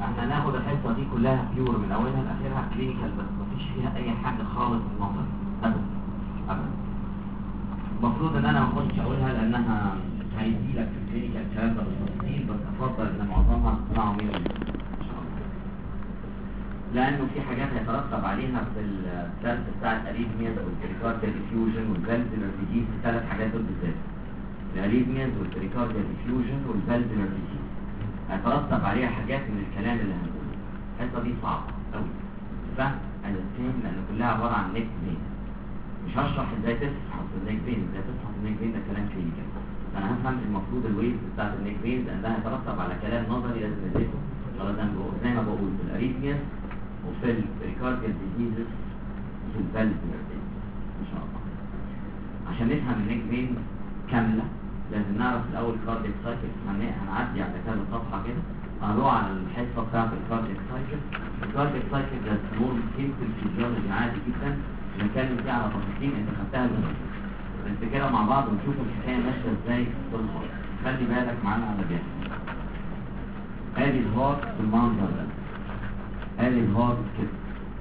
احنا هناخد الحصه دي كلها بيور من اولها لاخرها كلينيكال، بس مفيش فيها اي حاجه خالص نظري ابدا ابدا. المفروض ان انا ما اخدش اقولها لانها هيدي لك في الكلينيكال الكلام ده بالتفصيل، بس افضل ان معظمها تسمعوا مني ان شاء الله، لانه في حاجات هيترتب عليها في الدرس بتاع الاريثمياز والبريكارديال ديفيوجن والفالفولار ديزيز. الثلاث حاجات دول بالذات، الاريثمياز والبريكارديال ديفيوجن والفالفولار ديزيز، هيترتب عليها حاجات من الكلام اللي هنقوله. الحصه دي صعبه قوي فاهم انا فاهم، لان كلها عباره عن نيك بين. مش هشرح ازاي تفحص النيك بين، ازاي تفحص النيك بين، ده كلام كلينيكال. انا هفهم المفروض الويف بتاعت النيك بين، لان ده هيترتب على كلام نظري لازم ندرسه. خلاص زي ما بقول في الاريثمياز وفي البريكارديال ديزيز وفي الفالفولار ديزيز ان شاء الله. عشان نفهم النيك بين كامله لازم نعرف الاول كاردياك سايكل. هنعدي على كذا صفحه كده، هنروح على الحصه بتاعت الكاردياك سايكل. الكاردياك سايكل ده نور سيمبل فيزيولوجي عادي جدا، نتكلم فيه على تفاصيل انت خدتها بالظبط، نفتكرها مع بعض ونشوف الحكايه ماشيه ازاي في الخط. خلي بالك معانا على جهاز. ادي الهارت بالمنظر ده، ادي الهارت كده.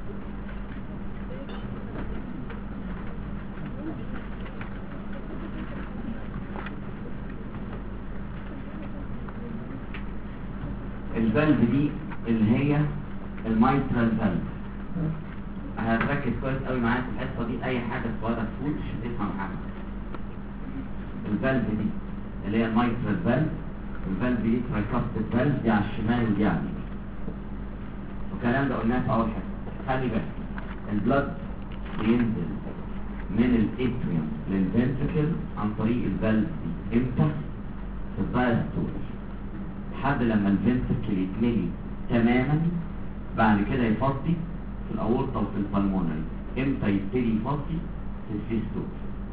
الفالف دي اللي هي المايترال فالف. هتركز كويس قوي معايا في الحصه دي، اي حاجه صغيره تفوت مش هتفهم حاجه. الفالف دي اللي هي المايترال فالف، والفالف دي ترايكاستيد فالف، دي على الشمال ودي على اليمين. والكلام ده قلناه في اول حصه. خلي بالك البلد بينزل من الاتريوم للفنتركل عن طريق الفالف دي امتى؟ في الدايستول، لحد لما الفنتركل يتملي تماما، بعد كده يفضي في الاورطه وفي البلمونري. امتى يبتدي يفضي؟ في السيستول.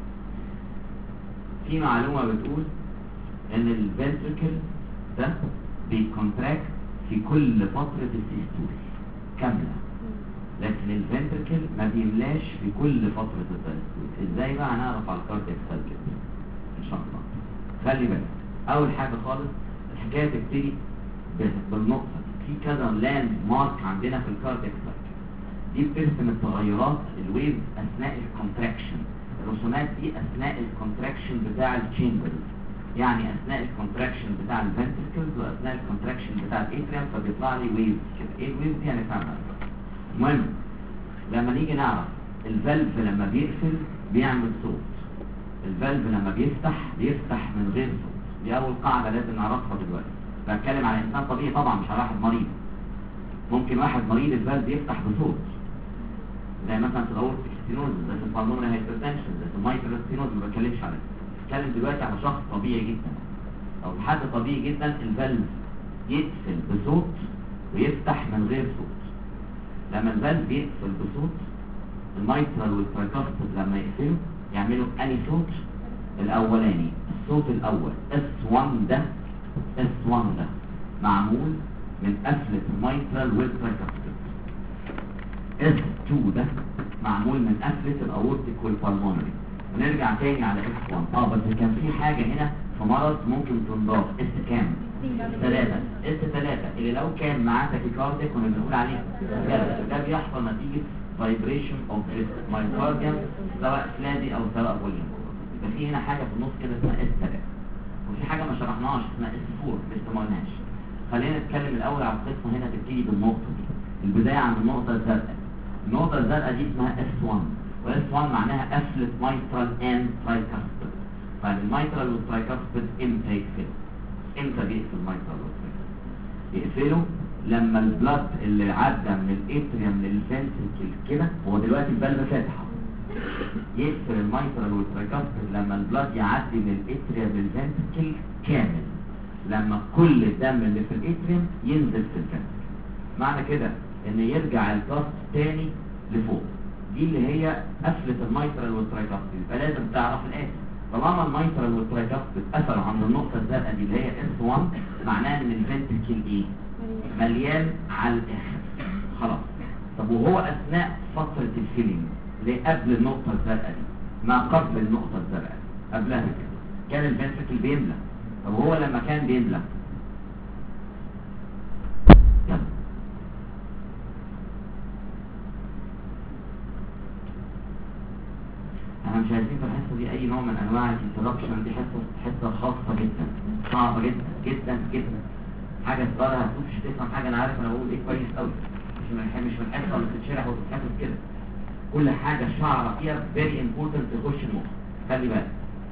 في معلومه بتقول ان الفنتركل ده بيكونتراكت في كل فتره السيستول كامله، لكن الفنتركل ما بيملاش في كل فتره الدايستول. ازاي بقى؟ هنعرف على الكاردياك سايكل ان شاء الله. خلي بالك اول حاجه خالص الحكايه تبتدي بالنقطه دي. في كذا لاند مارك عندنا في الكاردياك سايكل، دي بترسم التغيرات الويف اثناء الكونتراكشن. الرسومات دي اثناء الكونتراكشن بتاع التشامبرز، يعني اثناء الكونتراكشن بتاع الفنتركلز واثناء الكونتراكشن بتاع الاتريوم، فبيطلع لي ويف كده. ايه الويف دي؟ هنفهمها. المهم لما نيجي نعرف الفالف لما بيقفل بيعمل صوت، الفالف لما بيفتح من غير صوت. دي اول قاعده لازم نعرفها دلوقتي. بتكلم على انسان طبيعي طبعا، مش على واحد مريض. ممكن واحد مريض الفالف يفتح بصوت، زي مثلا في الاورتيك ستينوز، زي في البالمونري هايبرتنشن، زي في المايترال ستينوز. ما بتكلمش عليه، بتكلم دلوقتي على شخص طبيعي جدا او حد طبيعي جدا الفالف يقفل بصوت ويفتح من غير صوت. لما الفالف يقفل بصوت، المايترال والترايكاستيد لما يقفلوا يعملوا اني صوت؟ الاولاني، الصوت الاول S1 ده، S1 ده معمول من قفلة المايترال والترايكاستيد. S2 ده معمول من قفلة الاورتيك والبالمونري. ونرجع تاني على S1. بس كان في حاجة هنا في مرض ممكن تنضاف. S كام؟ 3. S3 اللي لو كان معاه تاكيكارديا كنا بنقول عليه ده بيحصل نتيجة فايبريشن اوف مايوكارديوم، سواء فلادي او سواء فوليوم. يبقى في هنا حاجة في النص كده اسمها S3، وفي حاجة ما شرحناهاش اسمها S4 لسه ما قلناش. خلينا نتكلم الاول على القصة. هنا تبتدي بالنقطة دي، البداية عند النقطة الزرقاء. النقطة الزرقاء دي اسمها S1، وS1 معناها قفلة مايترال اند ترايكاستيد. طيب المايترال والترايكاستيد امتى يقفل؟ امتى بيقفل المايترال والترايكاستيد؟ يقفلوا لما البلد اللي عدى من الاتريوم للفنتركل كده، هو دلوقتي الفالف فاتحه، يقفل المايترال والترايكاستيد لما البلد يعدي من الاتريوم للفنتركل كامل، لما كل الدم اللي في الاتريوم ينزل في الفنتركل. معنى كده ان يرجع البلد تاني لفوق. دي اللي هي قفله المايترال والترايكاستيد. يبقى لازم تعرف الاتي، طالما المايترال والترايكاستيد قفلوا عند النقطه الزرقاء دي اللي هي S1، معناه ان الفنتركل ايه؟ مليان على الاخر خلاص. طب وهو اثناء فتره الفيلينج اللي قبل النقطه الزرقاء دي، ما قبل النقطه الزرقاء قبلها كده، كان الفنتركل بيملى. طب وهو لما كان بيملى مش عايزين في الحصه دي اي نوع من انواع الانتربشن. دي حصه خاصه جدا، صعبه جدا جدا جدا. حاجه صغيره هتشوف مش هتفهم حاجه. انا عارف انا بقول ايه كويس قوي. مش من الحصه اللي بتتشرح وتتحفظ كده. كل حاجه شعره فيها فيري امبورتنت تخش المخ. خلي بالك.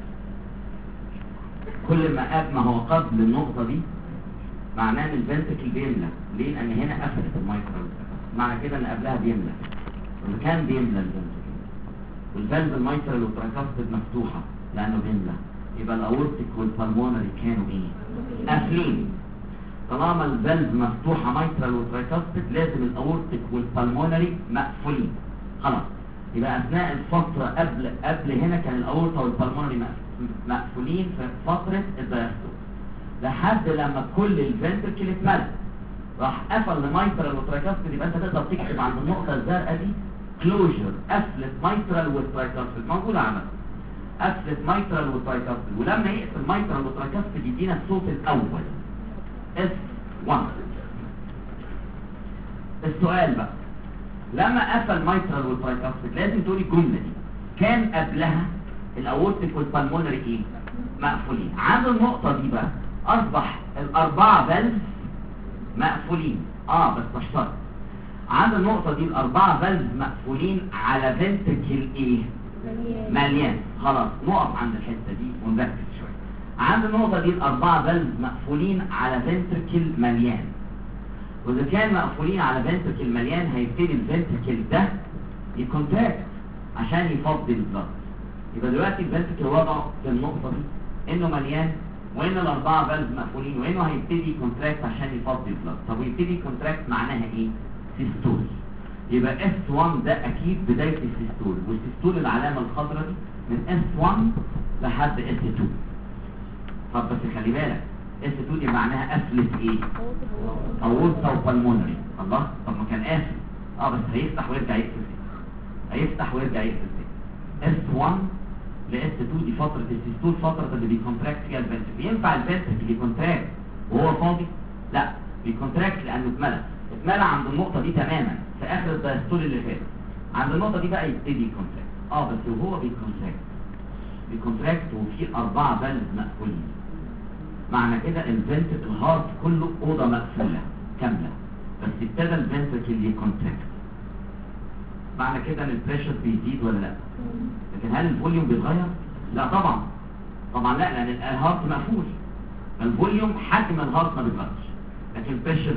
كل ما هو قبل النقطه دي معناه ان الفنتركل بيملى. ليه؟ لان هنا قفلت المايكرو. معنى كده ان قبلها بيملى. وإذا كان بيملى الفنتركل والفالف المايترال والترايكاستيد مفتوحه لانه بيملى، يبقى الاورتيك والبالمونري كانوا ايه؟ قافلين. طالما الفالف مفتوحه مايترال والترايكاستيد لازم الاورتيك والبالمونري مقفولين. خلاص. يبقى اثناء الفتره قبل هنا كان الاورتا والبالمونري مقفولين في فتره الدايستول لحد لما كل الفنتركل اتملى. راح قفل المايترال والترايكاستيد. يبقى انت تقدر تكتب عند النقطه الزرقاء دي كلوجر، قفلت مايترال والترايكاستيد موجوده عندك. قفلت مايترال والترايكاستيد. ولما يقفل مايترال والترايكاستيد يدينا الصوت الاول S1. السؤال بقى لما قفل مايترال والترايكاستيد لازم تقولي الجمله دي كان قبلها الاورتيك والبالمونري ايه؟ مقفولين. عند النقطه دي بقى اصبح الاربعه فالف مقفولين. بس مش شرط. عند النقطة دي الأربعة فالف مقفولين على فنتركل إيه؟ مليان. خلاص نقف عند الحتة دي ونركز شوية. عند النقطة دي الأربعة فالف مقفولين على فنتركل مليان. وإذا كان مقفولين على فنتركل مليان هيبتدي الفنتركل ده يكونتراكت عشان يفضي البلد. يبقى دلوقتي الفنتركل وضعه في النقطة دي إنه مليان وإن الأربعة فالف مقفولين وإنه هيبتدي يكونتراكت عشان يفضي البلد. طب ويبتدي يكونتراكت معناها إيه؟ سيستول. يبقى S1 ده اكيد بداية السيستول. والسيستول العلامة الخضراء دي من S1 لحد S2. طب بس خلي بالك S2 دي معناها قفلة ايه؟ اورتا وبالمونري. الله، طب ما كان قافل. بس هيفتح ويرجع يقفل تاني. هيفتح ويرجع يقفل تاني. S1 ل S2 دي فترة السيستول، فترة اللي بيكونتراكت فيها الفنتركل. ينفع الفنتركل يكونتراكت وهو فاضي؟ لا، بيكونتراكت لانه اتملى عند النقطة دي تماما في اخر الدايستول اللي فات. عند النقطة دي بقى يبتدي يكونتراكت. بس وهو بيكونتراكت وفي 4 فالف مقفولين. معنى كده الفنتركل هارت كله اوضه مقفولة كاملة بس ابتدى الفنتركل يكونتراكت. معنى كده ان البريشر بيزيد ولا لا؟ لكن هل الفوليوم بيتغير؟ لا طبعا لا، لان الهارت مقفول. الفوليوم حجم الهارت ما بيتغيرش لكن البريشر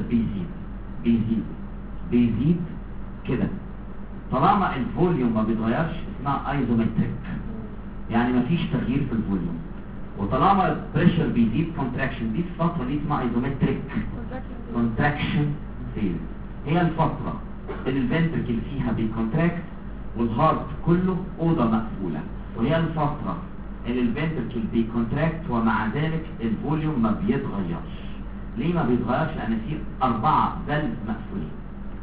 بيزيد كده. طالما الفوليوم ما بيتغيرش اسمها ايزومتريك، يعني ما فيش تغيير في الفوليوم. وطالما البريشر بيزيد كونتراكشن، دي الفتره دي اسمها ايزومتريك كونتراكشن فيز. هي الفتره اللي الفنتركل فيها بيكونتراكت والهارت كله اوضه مقفوله، وهي الفتره اللي الفنتركل بيكونتراكت ومع ذلك الفوليوم ما بيتغيرش. ليه ما بيتغيرش؟ لان في 4 فالف مقفولين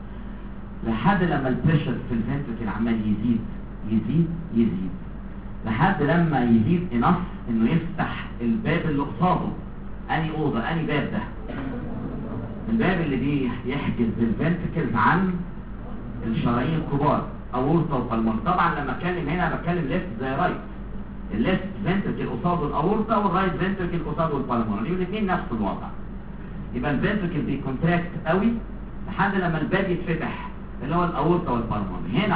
لحد لما البريشر في الفنتركل عمال يزيد لحد لما يزيد انف انه يفتح الباب اللي قصاده. اني اوضه، اني باب ده؟ الباب اللي بيحجز الفنتركل عن الشرايين الكبار اورتا وبالمونري. طبعا لما اتكلم هنا بتكلم ليفت زي رايت. الليفت فنتركل قصاده الاورتا والرايت فنتركل قصاده البالمونري، والاثنين نفس الوضع. يبقى الفنتركل بيكونتراكت قوي لحد لما الباب يتفتح اللي هو الاورتا والبالمونري. هنا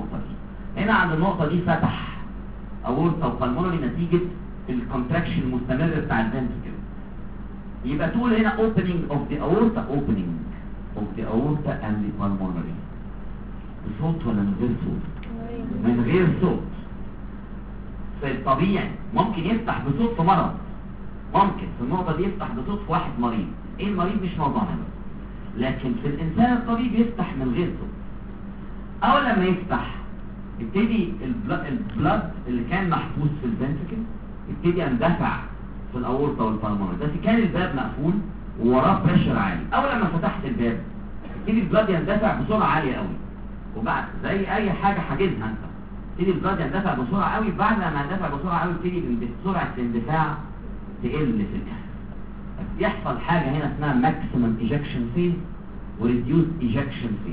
عند النقطه دي فتح اورتا وبالمونري نتيجه الكونتراكشن المستمر بتاع الفنتركل. يبقى تقول هنا opening of the aorta and the pulmonary. بصوت ولا من غير صوت؟ من غير صوت. في الطبيعي ممكن يفتح بصوت في مرض، ممكن في النقطه دي يفتح بصوت في واحد مريض. ايه المريض مش موضوعنا بس، لكن في الانسان الطبيعي يفتح من غير صوت. اول لما يفتح يبتدي البلد اللي كان محبوس في الفنتركل يبتدي يندفع في الاورطه والبالمونري. بس كان الباب مقفول ووراه بريشر عالي. اول لما فتحت الباب يبتدي البلد يندفع بسرعه عاليه قوي، وبعد زي اي حاجه حاجزها انت يبتدي البلد يندفع بسرعه قوي. بعد ما يندفع بسرعه قوي يبتدي سرعه الاندفاع تقل في الاخر. يحصل حاجه هنا اسمها ماكسيمم ايجكشن فيز وريديوس ايجكشن فيز.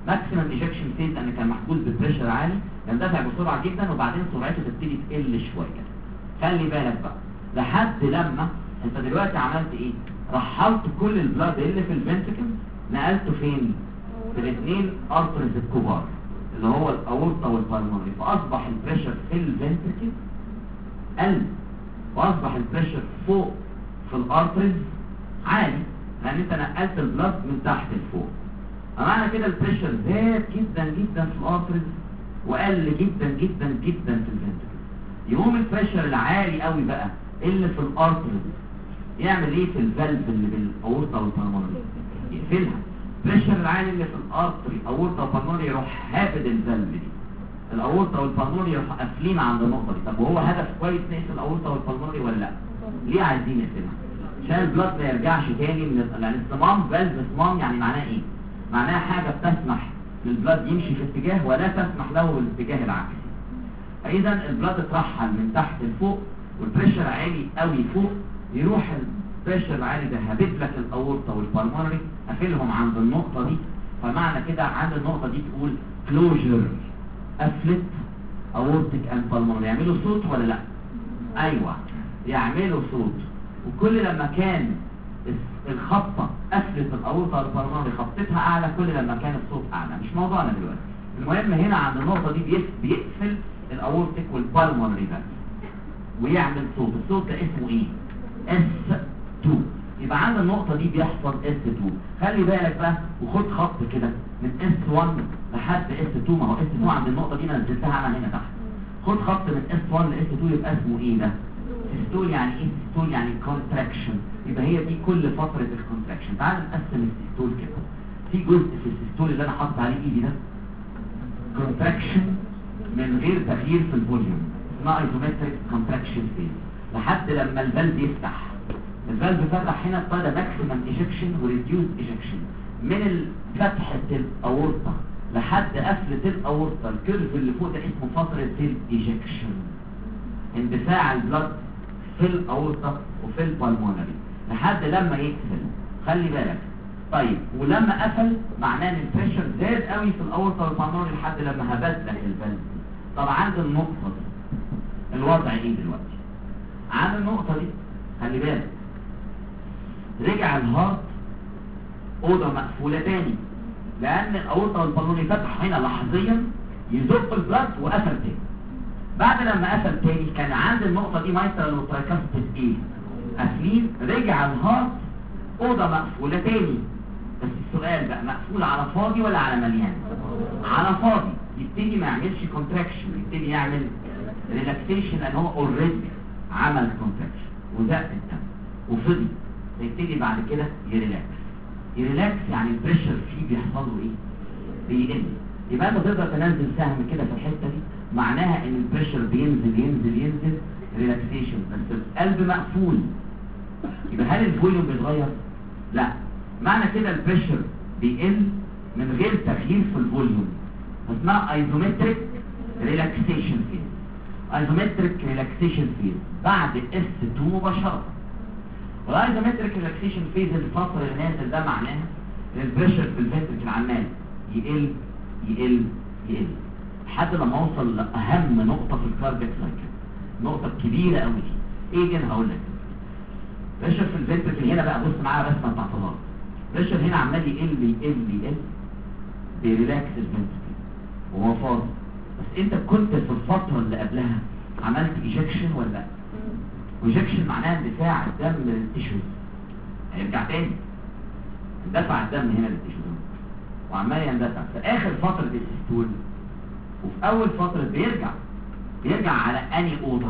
ماكسيمم ايجكشن فيز لان كان محجوز ببريشر عالي، يندفع بسرعه جدا وبعدين سرعته تبتدي تقل شويه. خلي بالك بقى لحد لما انت دلوقتي عملت ايه؟ رحلت كل البلاد اللي في الفنتركل نقلته فين؟ في الاثنين ارترز الكبار اللي هو الاورطه والبالمونري، فاصبح البريشر في الفنتركل قل، واصبح البريشر فوق في الارترز عالي لان انت نقلت البلاد من تحت لفوق. فمعنى كده البريشر زاد جدا جدا في الارترز وقل جدا جدا جدا في الفنتركل. يقوم البريشر العالي قوي بقى اللي في الارترز يعمل ايه في الفالف اللي بالاورطه والبالمونري؟ يقفلها. البريشر العالي اللي في الارتري اورطه وبالمونري يروح هابد الفالف دي، الاورطه والبالمونري يروحوا قافلين عند النقطه دي. طب وهو هدف كويس نقفل الاورطه والبالمونري ولا لا؟ ليه عايزين نقفلها؟ عشان البلاد ما يرجعش تاني لان الصمام فالف صمام يعني معناه ايه؟ معناها حاجه بتسمح للبلاد يمشي في اتجاه ولا تسمح له بالاتجاه العكسي. فاذا البلاد اترحل من تحت لفوق والبريشر عالي قوي فوق، يروح البريشر العالي ده هابط لك الاورطه والبالمونري قافلهم عند النقطه دي. فمعنى كده عند النقطه دي تقول كلوجر، قفلت اورتيك اند بالمونري. يعملوا صوت ولا لا؟ ايوه يعملوا صوت. وكل لما كان الخبطه قفلت الاورطه والبالمونري خبطتها اعلى كل لما كان الصوت اعلى. مش موضوعنا دلوقتي، المهم هنا عند النقطه دي بيقفل الاورتيك والبالمونري بس ويعمل صوت. الصوت ده اسمه ايه؟ S2. يبقى عند النقطة دي بيحصل S2. خلي بالك بقى وخد خط كده من S1 لحد S2. ما هو S2 عند النقطة دي انا نزلتها انا هنا تحت. خد خط من S1 ل S2 يبقى اسمه ايه ده؟ سيستول. يعني ايه سيستول؟ يعني كونتراكشن. يبقى هي دي كل فترة الكونتراكشن. تعال نقسم السيستول كده. في جزء في السيستول اللي انا حاطط عليه ايدي ده كونتراكشن من غير تغيير في الفوليوم، اسمها ايزومتريك كونتراكشن فيز، لحد لما الفالف يفتح. الفالف فتح هنا ابتدى ماكسيمم ايجكشن وريديوس ايجكشن من فتحة الاورطة لحد قفلة الاورطة. الكيرف اللي فوق ده اسمه فترة الايجكشن، اندفاع البلد في الاورطة وفي البالمونري لحد لما يقفل. خلي بالك. طيب ولما قفل معناه ان البريشر زاد قوي في الاورطة والبالمونري لحد لما هبت لك الفالف. طب عند النقطة دي الوضع ايه دلوقتي؟ عند النقطة دي خلي بالك رجع الهارت اوضه مقفوله تاني لان الاورطه والبالمونري فتح هنا لحظيا يزق البلد وقفل تاني. بعد لما قفل تاني كان عند النقطه دي مايترال وترايكاستس ايه؟ قافلين. رجع الهارت اوضه مقفوله تاني. بس السؤال بقى مقفول على فاضي ولا على مليان؟ على فاضي. يبتدي ما يعملش كونتراكشن، يبتدي يعمل ريلاكسيشن لان هو اوريدي عمل كونتراكشن وزق الدم وفضي. يبتدي بعد كده يريلاكس. يريلاكس يعني البريشر فيه بيحصل له ايه؟ بيقل. يبقى انت تقدر تنزل سهم كده في الحته دي معناها ان البريشر بينزل ينزل ينزل ريلاكسيشن. بس القلب مقفول. يبقى هل الفوليوم بيتغير؟ لا. معنى كده البريشر بيقل من غير تغيير في الفوليوم. اسمها ايزومتريك ريلاكسيشن فيز. ايزومتريك ريلاكسيشن فيز بعد S2 مباشره. والايزومتريك ريلاكسيشن فيز الفتره اللي نازل ده معناها ان البريشر في الفنتركل عمال يقل يقل يقل لحد لما اوصل لاهم نقطه في الكاردياك سايكل، النقطه الكبيره قوي دي. ايه دي؟ انا هقول لك. بريشر في الفنتركل هنا بقى بص معايا رسمه بتاعت الهارت. بريشر هنا عمال يقل يقل يقل بيريلاكس الفنتركل وهو فاضي. بس انت كنت في الفتره اللي قبلها عملت ايجكشن ولا لا؟ وإيجكشن معناها اندفاع الدم للتيشوز. هيرجع تاني اندفع الدم هنا للتيشوز وعمال يندفع في اخر فتره السيستول وفي اول فتره بيرجع على اني اوضه؟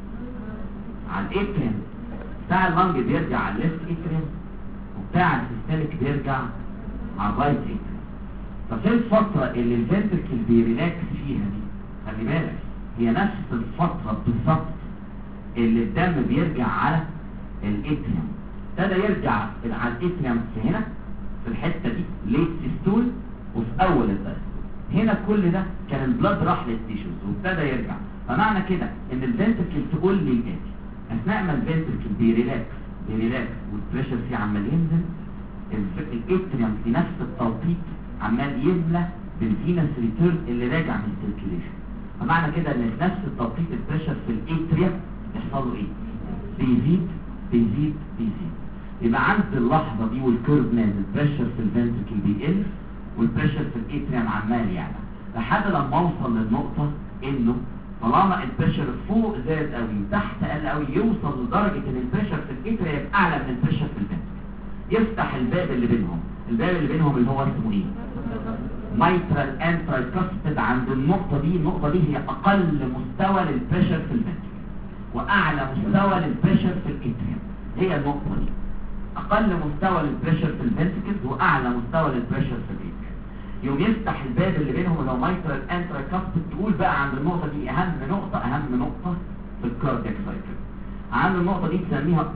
على الاتريم بتاع اللنج، بيرجع على الليفت اتريم، وبتاع السيستميك بيرجع على الرايت اتريم. ففي الفتره اللي الفنتركل بيريلاكس فيها دي خلي بالك هي نفس الفتره بالظبط اللي الدم بيرجع على الاتريم. ابتدى يرجع على الاتريم في هنا في الحته دي ليت سيستول وفي اول الدايستول. هنا كل ده كان البلاد راح للتيشوز وابتدى يرجع. فمعنى كده ان الفنتركل تقول لي الاتي اثناء ما الفنتركل بيريلاكس والبريشر فيه عمال ينزل، الاتريم في نفس التوقيت عمال يملى بالفينس ريتيرن اللي راجع من السيركيليشن. فمعنى كده ان في نفس التوقيت البريشر في الاتريا يحصل له ايه؟ بيزيد بيزيد بيزيد. يبقى عند اللحظه دي والكيرف نازل البريشر في الفنتركل بيقل والبريشر في الاتريم عمال يعلى لحد لما اوصل للنقطه انه طالما البريشر فوق زاد قوي تحت قل قوي يوصل لدرجه ان البريشر في الاتريم يبقى اعلى من البريشر في الفنتركل. يفتح الباب اللي بينهم، الباب اللي بينهم اللي هو اسمه ايه؟ مايترال انترايكاسبيد. عند النقطه دي هي اقل مستوى للبريشر في الفنتركل واعلى مستوى للبريشر في الاتريم. هي النقطه دي اقل مستوى للبريشر في الفنتركل واعلى مستوى للبريشر في الاتريم. يوم يفتح الباب اللي بينهم اللي هو مايترال انترايكاسبيد. تقول بقى عند النقطه دي اهم نقطه في الكاردياك سايكل. عند النقطه دي تسميها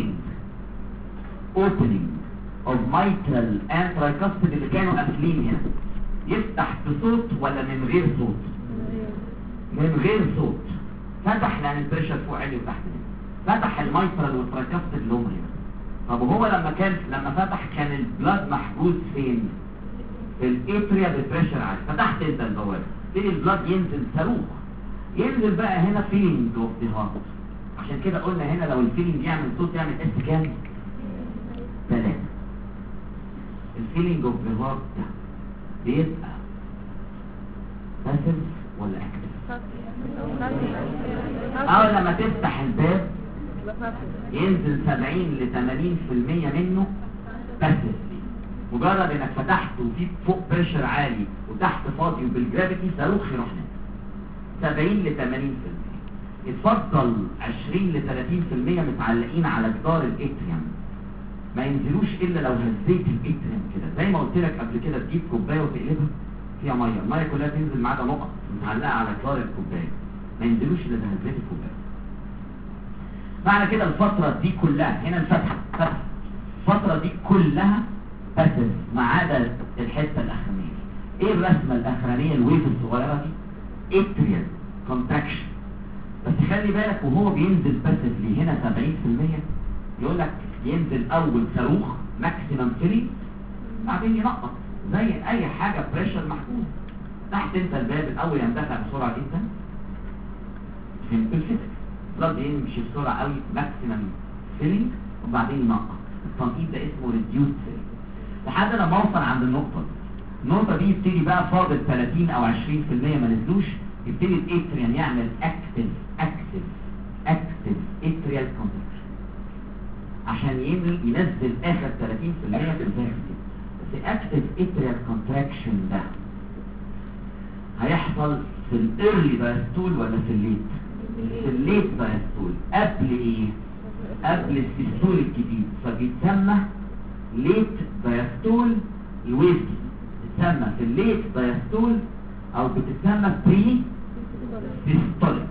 opening of mitral and tricuspid اللي كانوا قافلين هنا. يفتح بصوت ولا من غير صوت؟ من غير صوت. فتح لان البريشر فوق عالي وتحت هنا. فتح الميترال والترايكاسبيد اللي هم هنا. طب وهو لما فتح كان البلاد محجوز فين؟ في الاتريا بالبريشر عالي. فتحت انت البوابه تيجي البلاد ينزل صاروخ. ينزل بقى هنا فيلينج اوف ذا هارت. عشان كده قلنا هنا لو الفيلينج يعمل صوت يعمل اس كام؟ 3. الفيلينج اوف ذا هارت ده بيبقى باسف ولا اكتف؟ لما تفتح الباب ينزل 70 ل 80% منه باسف. مجرد انك فتحت وفي فوق بريشر عالي وتحت فاضي وبالجرافيتي صاروخ يروح نازل 70 ل 80%. يتفضل 20 ل 30% متعلقين على جدار الاتريم ما ينزلوش الا لو هزيت الاتريم كده. زي ما قلت لك قبل كده تجيب كوبايه وتقلبها فيها ميه، الميه كلها تنزل ما عدا نقط متعلقه على جدار الكوبايه، ما ينزلوش الا اذا هزيت الكوبايه. معنى كده الفتره دي كلها هنا الفتحه الفتره دي كلها بس ما عدا الحته الاخرانيه. ايه الرسمه الاخرانيه الويف الصغيره دي؟ اتريال كونتراكشن. بس خلي بالك وهو بينزل باسفلي هنا 70% يقول لك ينزل اول صاروخ ماكسيمم فيلينج بعدين ينقط زي اي حاجه بريشر محكوم. تحت انت الباب الاول يندفع بسرعه جدا فهمت الفكره؟ البلد يمشي بسرعه قوي ماكسيمم فيلينج وبعدين ينقط. التنقيط ده اسمه ريديوس فيلينج لحد لما اوصل عند النقطه دي. النقطه دي يبتدي بقى فاضل 30 او 20% ما نزلوش، يبتدي الاتريال يعمل اكتف اتريال كونتراكشن عشان ينزل اخر 30% في الفاكتور. بس اكتف اتريال كونتراكشن ده هيحصل في الايرلي دايستول ولا في الليت؟ في الليت دايستول. قبل ايه؟ قبل السيستول الجديد، فبيتسمى ليت دايستول. الويف بتتسمى في الليت دايستول او بتتسمى بري سيستوليك.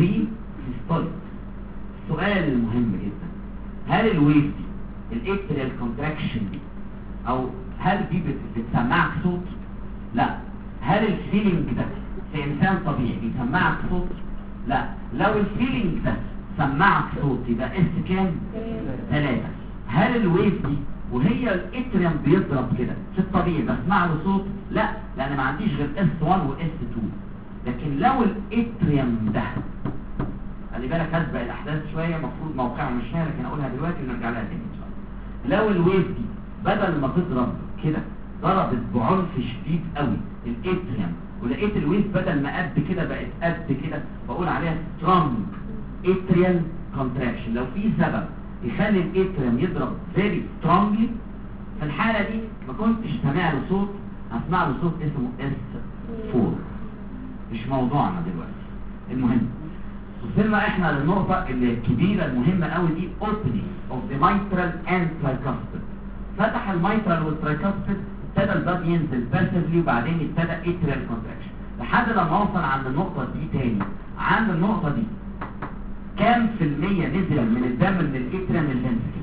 السؤال المهم جدا، هل الويف دي الاتريال كونتراكشن دي او هل دي بتسمعك صوت؟ لا. هل الفيلينج ده في انسان طبيعي بيسمعك صوت؟ لا. لو الفيلينج ده سمعك صوت يبقى اس كام؟ 3. هل الويف دي وهي الاتريم بيضرب كده في الطبيعي بسمع له صوت؟ لا، لان ما عنديش غير اس 1 واس 2. لكن لو الاتريم ده خلي بالك هسبق الاحداث شويه، المفروض موقعه مش هنا لكن اقولها دلوقتي ونرجع لها تاني ان شاء الله. لو الويف دي بدل ما تضرب كده ضربت بعنف شديد قوي الاتريم ولقيت الويف بدل ما قد كده بقت قد كده، بقول عليها سترونج اتريال كونتراكشن. لو في سبب يخلي الاتريم يضرب فيري سترونجلي في الحاله دي ما كنتش سامع له صوت، هسمع له صوت اسمه اس 4. مش موضوعنا دلوقتي. المهم وصلنا احنا للنقطه اللي الكبيره المهمه قوي دي، opening of the mitral and tricuspid. فتح الميترال والترايكاسبيد ابتدى البلد ينزل باسفلي وبعدين ابتدى اتريال كونتراكشن لحد لما اوصل عند النقطه دي تاني. عند النقطه دي كام في المية نزل من الدم من الاتريال للفنتركل؟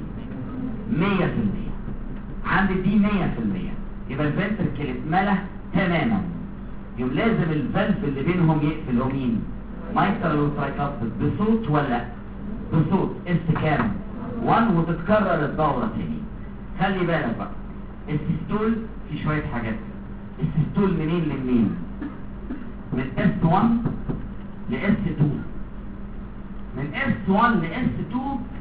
100%. عند دي 100%. يبقى الفنتركل اتملى تماما. يوم لازم الفالف اللي بينهم يقفل. هو مين؟ مايترال والترايكاسبيد. بصوت ولا بصوت؟ اس كام؟ 1. وتتكرر الدوره تاني. خلي بالك بقى السيستول في شويه حاجات. السيستول منين لمنين؟ من S1 ل S2. من S1 ل S2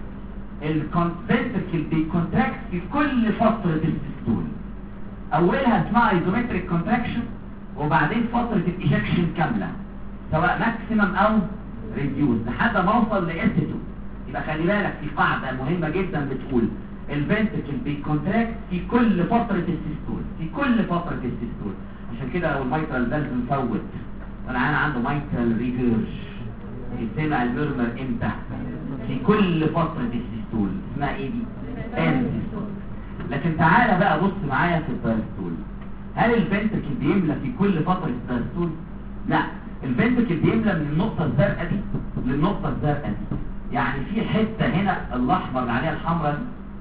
الفنتركل بيكونتراكت في كل فترة السيستول. اولها اسمها ايزومتريك كونتراكشن، وبعدين فترة الايجكشن كاملة سواء ماكسيمم او ريديوس لحد ما اوصل ل S2. يبقى خلي بالك في قاعدة مهمة جدا بتقول الفنتركل بيكونتراكت في كل فترة السيستول، في كل فترة السيستول. عشان كده لو الميترال فالف مفوت والعيان عنده ميترال ريفيرج يسمع الميرمر امتى؟ في كل فترة السيستول. اسمها ايه دي؟ سيستول. لكن تعالى بقى بص معايا في الدايستول. هل الفنتركل بيملى في كل فترة الدايستول؟ لا، الفنتركل بيملى من النقطة الزرقاء دي للنقطة الزرقاء دي. يعني في حتة هنا الاحمر اللي عليها الحمراء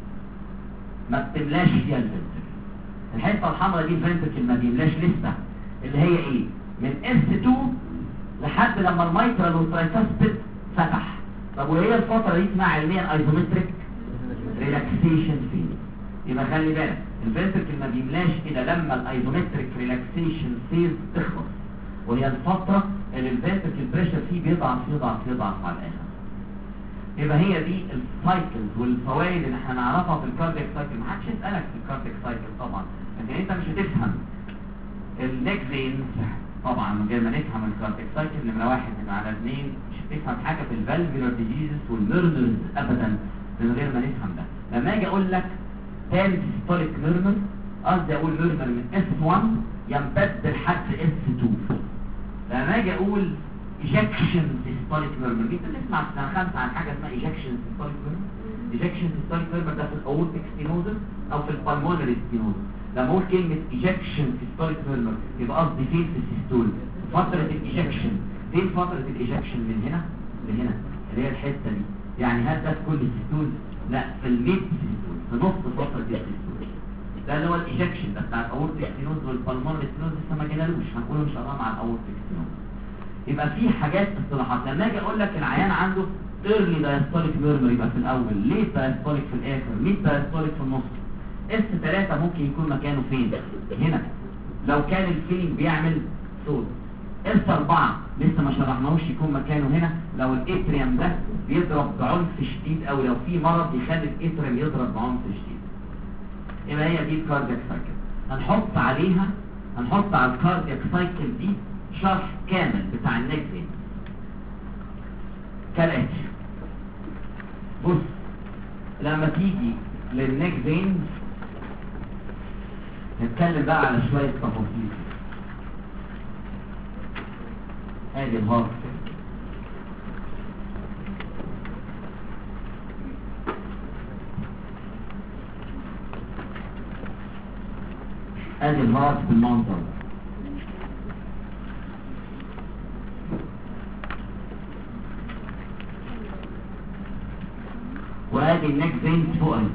ما بتملاش فيها الفنتركل. الحتة الحمراء دي الفنتركل ما بيملاش لسه، اللي هي ايه؟ من S2 لحد لما الميترال والترايكاسبيد فتح. طب وهي الفترة دي اسمها علميا ايزومتريك ريلاكسيشن فيز. يبقى خلي بالك الفنتركل ما بيملاش الا لما الايزومتريك ريلاكسيشن فيز تخلص، وهي الفترة اللي الفنتركل بريشر فيه بيضعف يضعف يضعف على الاخر. يبقى هي دي السايكلز والفوائد اللي احنا نعرفها في الكاردياك سايكل. ما حدش يسألك في الكاردياك سايكل طبعا، لكن انت مش هتفهم النيك فينز طبعا من غير ما نفهم الكاردياك سايكل. نمرة 1 على 2 مش هتفهم حاجة في الفالفولار ديزيزز والميرمرز ابدا من غير ما نفهم ده. لما اجي اقول لك تاني سيستوليك ميرمر، قصدي اقول ميرمر من S1 يمتد لحد S2. لما اجي اقول ايجكشن سيستوليك ميرمر، جيت تسمع في سنة 5 عن حاجة اسمها ايجكشن سيستوليك ميرمر. ايجكشن سيستوليك ميرمر ده في الاورتيك ستينوزس او في البالمونري ستينوزس. لما اقول كلمة ايجكشن سيستوليك ميرمر يبقى قصدي فين في السيستول؟ فترة الايجكشن. فين فترة الايجكشن؟ من هنا لهنا اللي هي الحتة دي. يعني هل ده في كل السيستول؟ لا، في الميد سيستول، في نص فترة السيستول. ده اللي هو الايجكشن ده بتاع الاورتيك ستينوزس والبالمونري ستينوزس. لسه ما جينالوش، هنقوله ان شاء الله مع الاورتيك ستينوزس. يبقى في حاجات اصطلاحات. لما اجي اقول لك العيان عنده ايرلي دايستوليك ميرمر يبقى في الاول، ليه دايستوليك في الاخر، ليه دايستوليك في النص. S3 ممكن يكون مكانه فين؟ هنا لو كان الفيلينج بيعمل صوت. S4 لسه ما شرحناهوش يكون مكانه هنا لو الاتريم ده بيضرب بعنف شديد، او لو في مرض يخلي الاتريم يضرب بعنف شديد. يبقى هي دي الكاردياك سايكل. هنحط على الكاردياك سايكل دي شرح كامل بتاع النيك فين كالاتي. بص، لما تيجي للنيك فين نتكلم بقى على شوية تفاصيل. ادي الهارت، ادي الهارت بالمنظر، وادي النيك فين فوقها.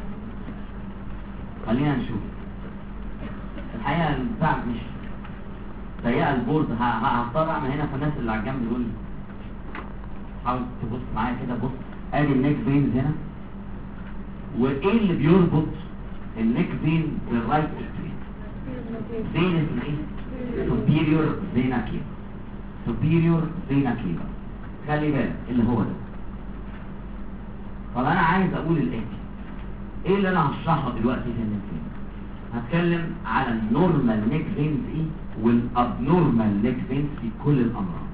خلينا نشوف. الحقيقة البتاع مش ضيقة البورد، هضطر اعمل هنا في الناس اللي على الجنب دول. حاول تبص معايا كده. بص، ادي النيك فينز هنا، وايه اللي بيربط النيك فين بالرايت اتريم؟ فين اسمه ايه؟ superior vena cava. superior vena cava. خلي بالك اللي هو ده. طب انا عايز اقول الاتي، ايه اللي انا هشرحه دلوقتي في النيك فين؟ هتكلم على النورمال نيك فينز ايه والابنورمال نيك فينز في كل الامراض.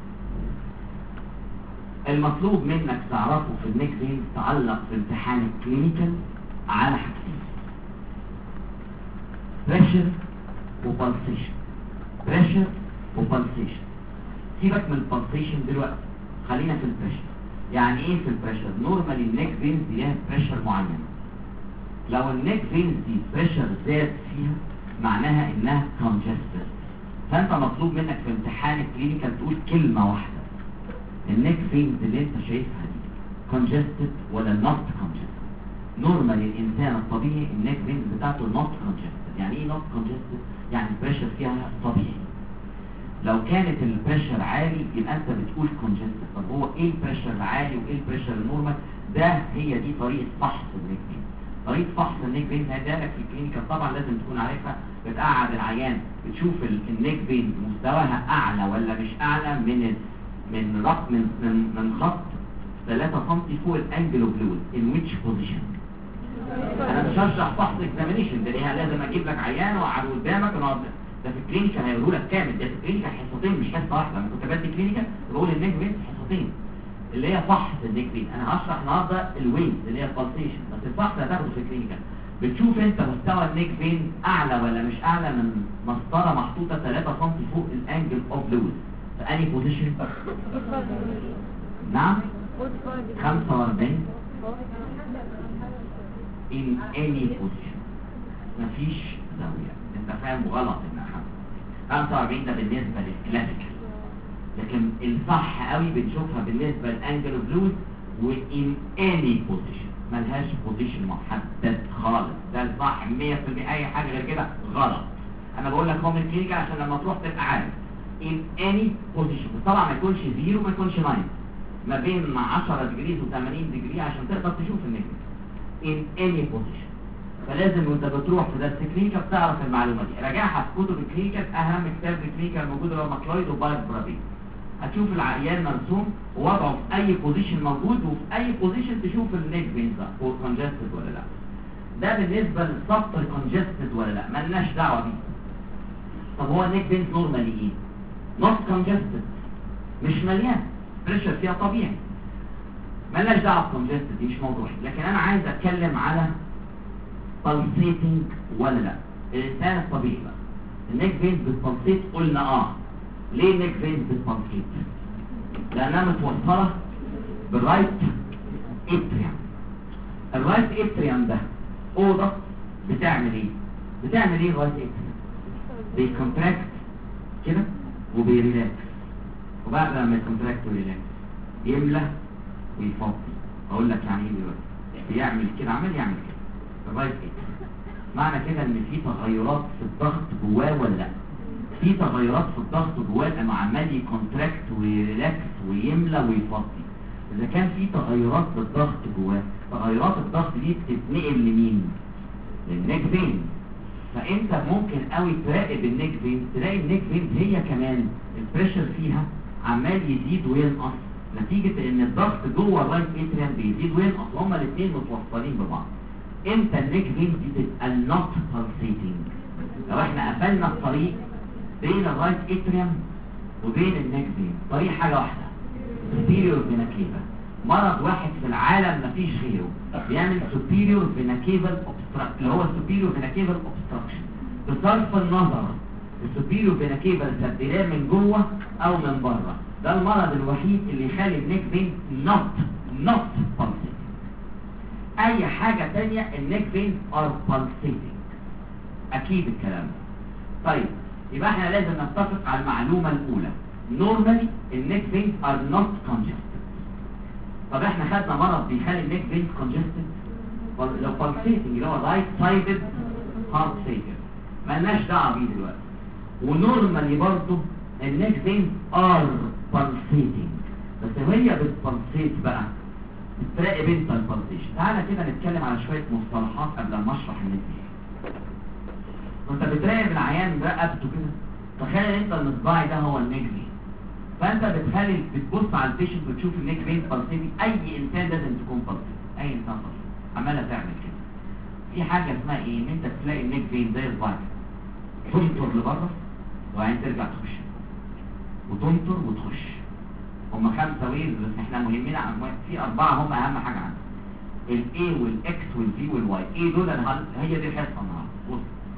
المطلوب منك تعرفه في النيك فينز تعلق في امتحان الكلينيكال على حاجتين: بريشر وبالسيشن. بريشر وبالسيشن. سيبك من البالسيشن دلوقتي، خلينا في البريشر. يعني ايه في البريشر؟ نورمالي النيك فينز ليها بريشر معين. لو النيك فينز دي بريشر زاد فيها معناها انها كونجستد. فانت مطلوب منك في امتحان الكلينيكال تقول كلمة واحدة: النيك فينز اللي انت شايفها دي كونجستد ولا نوت كونجستد؟ نورمالي الانسان الطبيعي النيك فينز بتاعته نوت كونجستد. يعني ايه نوت كونجستد؟ يعني البريشر فيها طبيعي. لو كانت البريشر عالي يبقى انت بتقول كونجستد. طب هو ايه البريشر العالي وايه البريشر النورمال؟ ده هي دي طريقة فحص النيك فينز. طريقه فحص النيك فين هديها لك في الكلينيكال طبعا لازم تكون عارفها. بتقعد العيان بتشوف النيك فين مستواها اعلى ولا مش اعلى من خط 3 سم فوق الانجل اوف فلويد ان ويتش بوزيشن. انا مش هشرح فحص اكزامينيشن ده لازم اجيب لك عيان واقعد قدامك ونقعد ده في الكلينيكال هيقولوا لك كامل. ده في الكلينيكال حصتين مش حصه واحده. لما كنت بدي كلينيكال بقول النيك فين حصتين اللي هي فحص النيك فين. انا هشرح النهارده الوينز اللي هي البالسيشن بس الفحص هتاخده في الكلينيكال. بتشوف انت مستوى النيك فين اعلى ولا مش اعلى من مسطره محطوطه 3 سم فوق الانجل اوف فلويد في انهي بوزيشن؟ نعم 45 in any position. مفيش زاويه. انت فاهم غلط انها 45 ده بالنسبه للكلاسيكال لكن الصح قوي بنشوفها بالنسبه للانجل اوف فلويد وان اني بوزيشن ملهاش بوزيشن محدد خالص. ده الصح 100%. اي حاجه غير كده غلط. انا بقول لك هو من الكلينيكال عشان لما تروح تبقى عارف ان اني بوزيشن. بس طبعا ما يكونش 0 وما يكونش 9 ما بين 10 ديجري و80 ديجري عشان تقدر تشوف النجم in any position. فلازم وانت بتروح في درس كلينيكال تعرف المعلومه دي. راجعها في كتب الكلينيكال. اهم كتاب الكلينيكال موجود هو ماكلويد وبايب برابي. هتشوف العيان مرسوم ووضعه في اي بوزيشن موجود وفي اي بوزيشن تشوف النيك فينز ده هو كونجستد ولا لا. ده بالنسبه للسطر كونجستد ولا لا مالناش دعوه بيه. طب هو النيك فينز نورمالي ايه؟ نوت كونجستد مش مليان بريشر فيها طبيعي. مالناش دعوه بكونجستد دي مش موضوعي. لكن انا عايز اتكلم على بالسيتنج ولا لا. الانسان الطبيعي بقى النيك فينز بتبلسيت. قلنا ليه النيك فينز بتبلسيت؟ لانها متوصله بالرايت اتريوم. الرايت اتريوم ده اوضه بتعمل ايه الرايت اتريوم؟ بيكونتراكت كده وبيريلاكس وبعد لما يكونتراكت ويريلاكس يملى ويفضي. اقول لك يعني ايه دلوقتي؟ بيعمل كده عمال يعمل كده الرايت اتريوم. معنى كده ان في تغيرات في الضغط جواه ولا لا؟ في تغيرات في الضغط جواه لما عمال يكونتراكت ويريلاكس ويملى ويفضي. اذا كان في تغيرات في الضغط جواه تغيرات الضغط دي بتتنقل لمين؟ للنيك فين. فانت ممكن قوي تراقب النيك فين تلاقي النيك فين هي كمان البريشر فيها عمال يزيد وينقص نتيجه ان الضغط جوه الرايت اتريوم بيزيد وينقص وهما الاثنين متوصلين ببعض. امتى النيك فين دي تبقى نوت بالسيتنج؟ لو احنا قفلنا الطريق بين الرايت اتريوم وبين النيك فين طريق حاجه واحده superior vena cava. مرض واحد في العالم مفيش غيره بيعمل superior vena cava obstruction اللي هو superior vena cava obstruction. بصرف النظر السوبيريور فينا كيفا سبيلاه من جوه او من بره. ده المرض الوحيد اللي يخلي النيك فين نوت بالسيتنج. اي حاجه ثانيه النيك فين ار بالسيتنج اكيد الكلام ده. طيب يبقى احنا لازم نتفق على المعلومه الاولى نورمالي النيك فين ار نوت كونجستد. طب احنا خدنا مرض بيخلي النيك فين كونجستد لو بالسيتنج اللي هو رايت سايدد هارت فيلير مالناش دعوه بيه دلوقتي. ونورمالي برضه النيك فين ار بالسيتنج بس وهي بتبلسيت بقى بتراقب انت البلسيشن. تعالى كده نتكلم على شويه مصطلحات قبل ما اشرح النيك فين. وانت بتراقب العيان رقبته كده تخيل انت المصباعي ده هو النيك فين. فانت بتبص على البيشنت وتشوف النيك فين بالسيتنج. اي انسان لازم تكون بالسيتنج. اي انسان بالسيتنج عماله تعمل كده. في حاجه اسمها ايه ان انت تلاقي النيك فين زي الفايروس تنطر لبره وبعدين ترجع تخش وتنطر وتخش. هم 5 ويز بس احنا مهمين في 4 هم اهم حاجه عندنا الاي والاكس والفي والواي. ايه دول هي دي الحصه النهارده. بص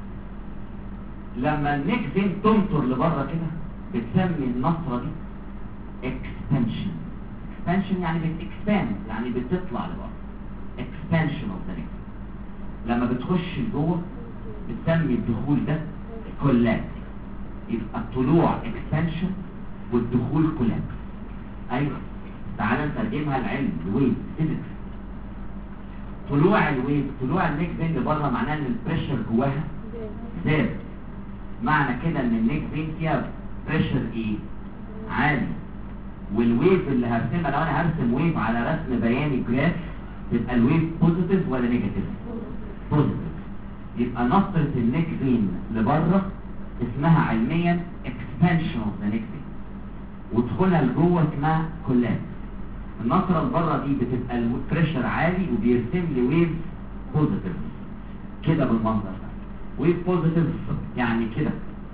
لما النيك فين تنطر لبره كده بتسمي النطره دي اكسبانشن. اكسبانشن يعني بتكسباند يعني بتطلع لبره. اكسبانشن اوف ذا نيك. لما بتخش لجوه بتسمي الدخول ده كولابس. يبقى الطلوع اكسبانشن والدخول كولابس. ايوه تعالى نترجمها العلم الويف فيزيكس. طلوع الويف طلوع النيك فين لبره معناه ان البريشر جواها زاد. معنى كده ان النيك فين فيها بريشر ايه عالي. والويف اللي هرسمها لو انا هرسم ويف على رسم بياني جراف تبقى الويف بوزيتيف ولا نيجاتيف؟ يبقى نطرة النيك فين لبره اسمها علميا expansion of the neck vein، ودخولها لجوه اسمها collapse. النطرة لبره دي بتبقى البريشر عالي وبيرسم لي ويف بوزيتيف كده بالمنظر ده. ويف بوزيتيف يعني كده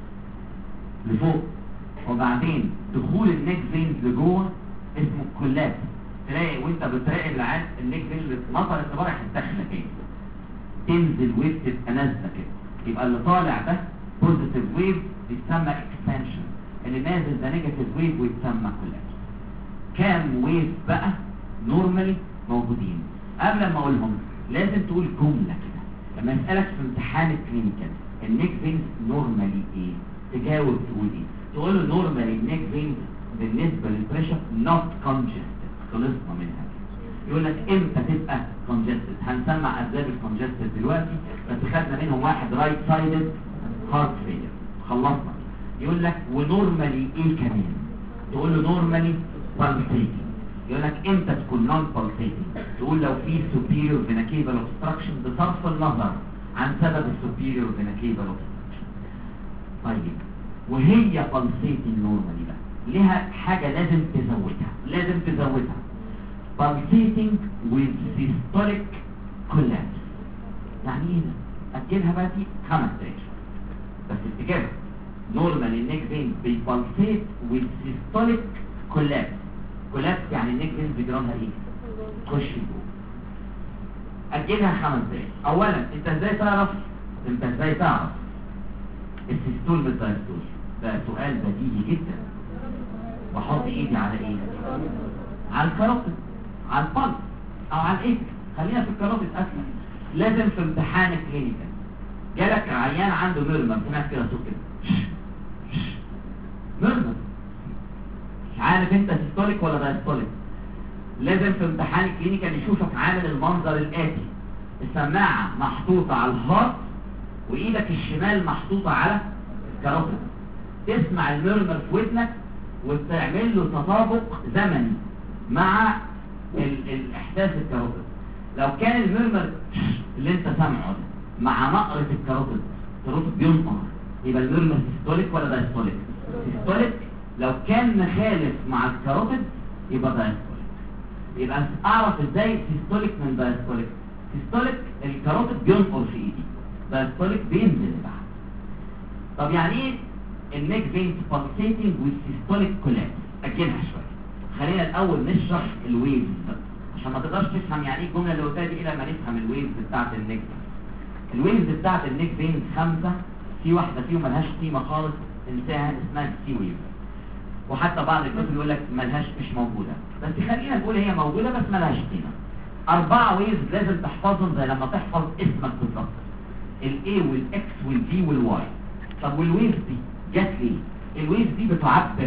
لفوق، وبعدين دخول النيك فين لجوه اسمه كولابس. تلاقي وانت بتراقب العاد النيك فين نطرت لبره هتدخل كده، تنزل ويف تبقى نازله كده، يبقى اللي طالع ده بوزيتيف ويف بيتسمى اكسبانشن، اللي نازل ده نيجاتيف ويف ويتسمى كولابس. كام ويف بقى نورمالي موجودين؟ قبل ما اقولهم لازم تقول جمله كده. لما اسالك في امتحان الكلينيكال النيك فين نورمالي ايه، تجاوب تقول ايه؟ تقول له نورمالي النيك فين بالنسبه للبريشر نوت كونجستد، خلصنا منها. يقول لك امتى تبقى كونجستد؟ هنسمع اسباب الكونجستد دلوقتي، بس خدنا منهم واحد رايت سايدد هارت فيلير خلصنا. يقول لك ونورمالي ايه كمان؟ تقول له نورمالي بالسيتنج. يقول لك امتى تكون نون بالسيتنج؟ تقول لو في سوبيريور فينا كيفال اوبستراكشن بصرف النظر عن سبب السوبيريور فينا كيفال اوبستراكشن. طيب وهي بالسيتنج نورمالي بقى ليها حاجه لازم تزودها pulsating with systolic collapse. يعني ايه ده؟ اجلها بقى دي 5 دقايق بس الإجابة. نورمال النيك فين بيبلسيت with systolic collapse يعني النيك فين بيجرالها ايه؟ تخش جوه. اجلها 5 دقايق. اولا انت ازاي تعرف السيستول بالدايستول؟ ده سؤال بديهي جدا. بحط ايدي على ايه؟ على الكاروتيد، على البلس او على الايه. خلينا في الكاروتيد اسهل. لازم في امتحان الكلينيكال جالك عيان عنده ميرمر، سمعت كده صوت كده ميرمر، مش عارف انت سيستوليك ولا دايستوليك. لازم في امتحان الكلينيكال يشوفك عامل المنظر الاتي: السماعه محطوطه على الهارت وايدك الشمال محطوطه على الكاروتيد، تسمع الميرمر في ودنك وتعمل له تطابق زمني مع الاحساس الكاروتيد. لو كان الميرمر اللي انت سامعه مع نقرة الكاروتيد بينقر، يبقى الميرمر سيستوليك ولا دايستوليك؟ سيستوليك. لو كان مخالف مع الكاروتيد يبقى دايستوليك. يبقى اعرف ازاي سيستوليك من دايستوليك؟ سيستوليك الكاروتيد بينقر في ايدي، دايستوليك بينزل بعد. طب يعني ايه النيك فين بالسيتنج والسيستوليك كولابس؟ اجلها شويه. خلينا الاول نشرح الويفز عشان ما تقدرش تفهم يعني ايه الجمله اللي قلتها دي الا لما نفهم الويفز بتاعت النيك فين. الويفز بتاعت النيك فين 5، في واحده فيهم ملهاش قيمه خالص، انساها، اسمها السي ويف. وحتى بعض الكتب يقول لك ملهاش، مش موجوده، بس خلينا نقول هي موجوده بس ملهاش قيمه. 4 ويفز لازم تحفظهم زي لما تحفظ اسمك بالظبط: الاي والاكس والفي والواي. طب والويفز دي جت ليه؟ الويفز دي بتعبر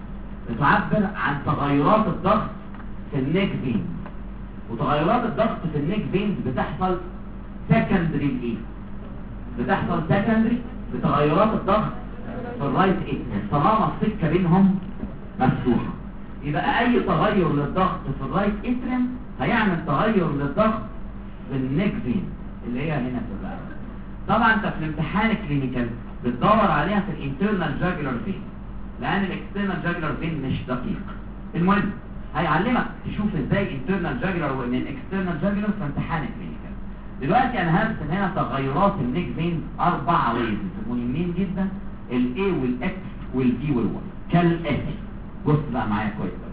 عن تغيرات الضغط في النيك فين. وتغيرات الضغط في النيك فين بتحصل سكندري لايه؟ بتحصل سكندري بتغيرات الضغط في الرايت اتريم، طالما السكه بينهم مفتوحه. يبقى اي تغير للضغط في الرايت اتريم هيعمل تغير للضغط في النيك فين اللي هي هنا في الرقبه. طبعا انت في الامتحان الكلينيكال بتدور عليها في الانترنال جاجولار فين، لان الاكسترنال جاجولار فين مش دقيق. المهم هيعلمك تشوف ازاي انترنال جاجولار من اكسترنال جاجولار في امتحان الكلينيكال. دلوقتي انا هرسم هنا تغيرات النيك فين 4 ويفز مهمين جدا: الاي والاكس والفي والواي كالاتي. بص بقى معايا كويس قوي.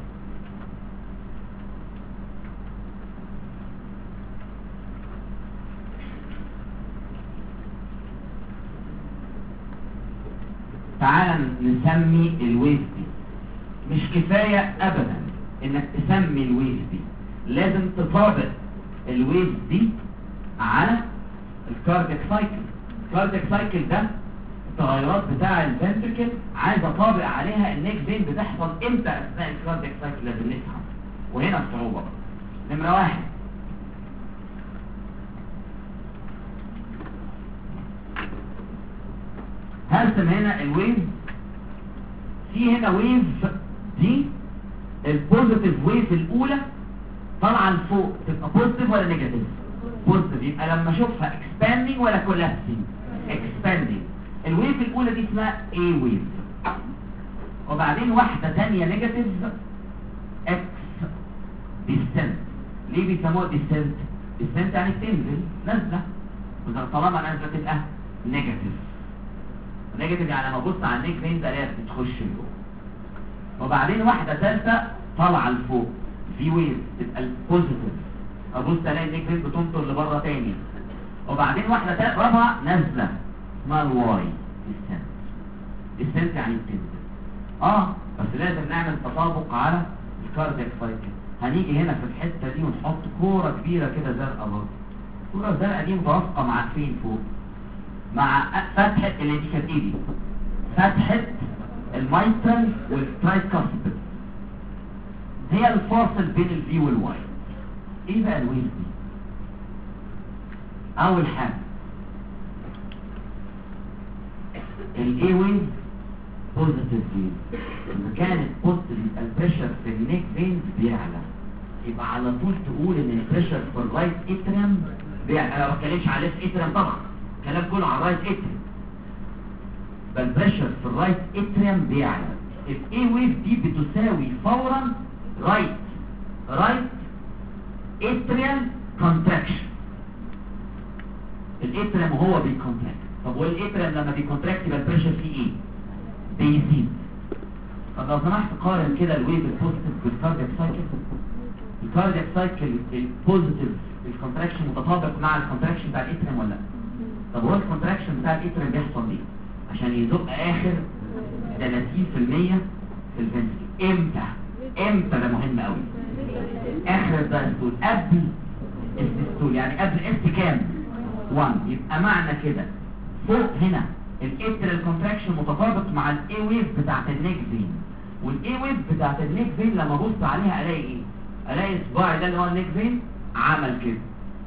تعال نسمي الويف دي. مش كفايه ابدا انك تسمي الويف دي، لازم تطابق الويف دي على الكاردياك سايكل. الكاردياك سايكل ده التغيرات بتاع الفنتركل عايز اطابق عليها النيك فين بتحصل امتى اثناء الكاردياك سايكل. لازم نفهم، وهنا الصعوبه بقى. نمره 1، هرسم هنا الويف. في هنا ويف دي البوزيتيف ويف الاولى طالعه لفوق، تبقى بوزيتيف ولا نيجاتيف؟ بوزيتيف، يبقى لما اشوفها اكسباندنج ولا كولابسنج؟ اكسباندنج. الويف الاولى دي اسمها A ويف، وبعدين واحده ثانيه نيجاتيف اكس ديسنت. ليه بيسموها ديسنت؟ ديسنت يعني بتنزل نازله، طالما نازله تبقى نيجاتيف. نيجاتيف يعني لما ابص على النيك فين الاقيها بتخش لجوه. وبعدين واحده ثالثه طالعه لفوق في ويف تبقى البوزيتيف، ابص الاقي النيك فين بتنطر لبره تاني. وبعدين واحده ثالثه رابعه نازله اسمها الواي ديسنت. ديسنت يعني بتنزل. بس لازم نعمل تطابق على الكاردياك سايكل. هنيجي هنا في الحته دي ونحط كوره كبيره كده زرقاء برضه. الكوره الزرقاء دي متوافقه مع فين فوق؟ مع فتحه اللي دي كانت ايدي، فتحه المايترال والترايكاسبيد، هي الفاصل بين الفي والواي. ايه بقى الويف دي؟ اول حاجه الاي ويف بوزيتيف ويف. لما كانت بوزيتيف يبقى البريشر في النيك فينز بيعلى، يبقى على طول تقول ان البريشر في الرايت اتريم بيعلى. انا ما بتكلمش على ليفت اتريم طبعا، الكلام كله على الرايت اتريم. يبقى البريشر في الرايت اتريم بيعلى. الاي ويف دي بتساوي فورا رايت اتريال كونتراكشن. الاتريم وهو بيكونتراكت. طب والاتريم لما بيكونتراكت يبقى البريشر فيه ايه؟ بيزيد. طب لو سمحت قارن كده الويف البوزيتيف بالكاردياك سايكل. الكاردياك سايكل البوزيتيف الكونتراكشن متطابق مع الكونتراكشن بتاع الاتريم ولا لا؟ طب هو الكونتراكشن بتاع الاتريم بيحصل ليه؟ عشان يزق اخر 30% في الفنتريكل. امتى ده مهم قوي؟ اخر الدايستول قبل السيستول، يعني قبل اس كام؟ 1. يبقى معنى كده فوق هنا الاتريال كونتراكشن متطابق مع الاي ويف بتاعت النيك فين، والاي ويف بتاعت النيك فين لما ابص عليها الاقي ايه؟ الاقي صباعي ده اللي هو النيك فين عمل كده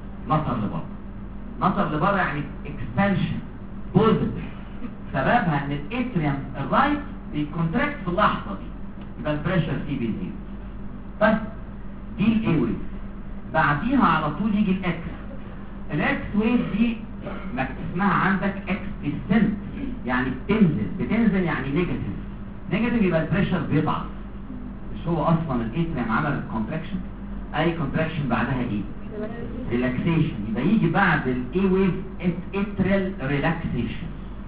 نطر لبره يعني اكسبانشن بوزيتيف، سببها ان الاتريم الرايت بيكونتراكت في اللحظه دي، يبقى البريشر فيه بيزيد. بس دي الاي ويف. بعديها على طول يجي الاكس ويف دي اسمها عندك اكس ديسنت، يعني بتنزل يعني نيجاتيف يبقى البريشر بيضعف. مش هو اصلا الاتريم عمل كونتراكشن؟ اي كونتراكشن بعدها ايه؟ ريلاكسيشن. يبقى يجي بعد الاي ويف اتريال ريلاكسيشن.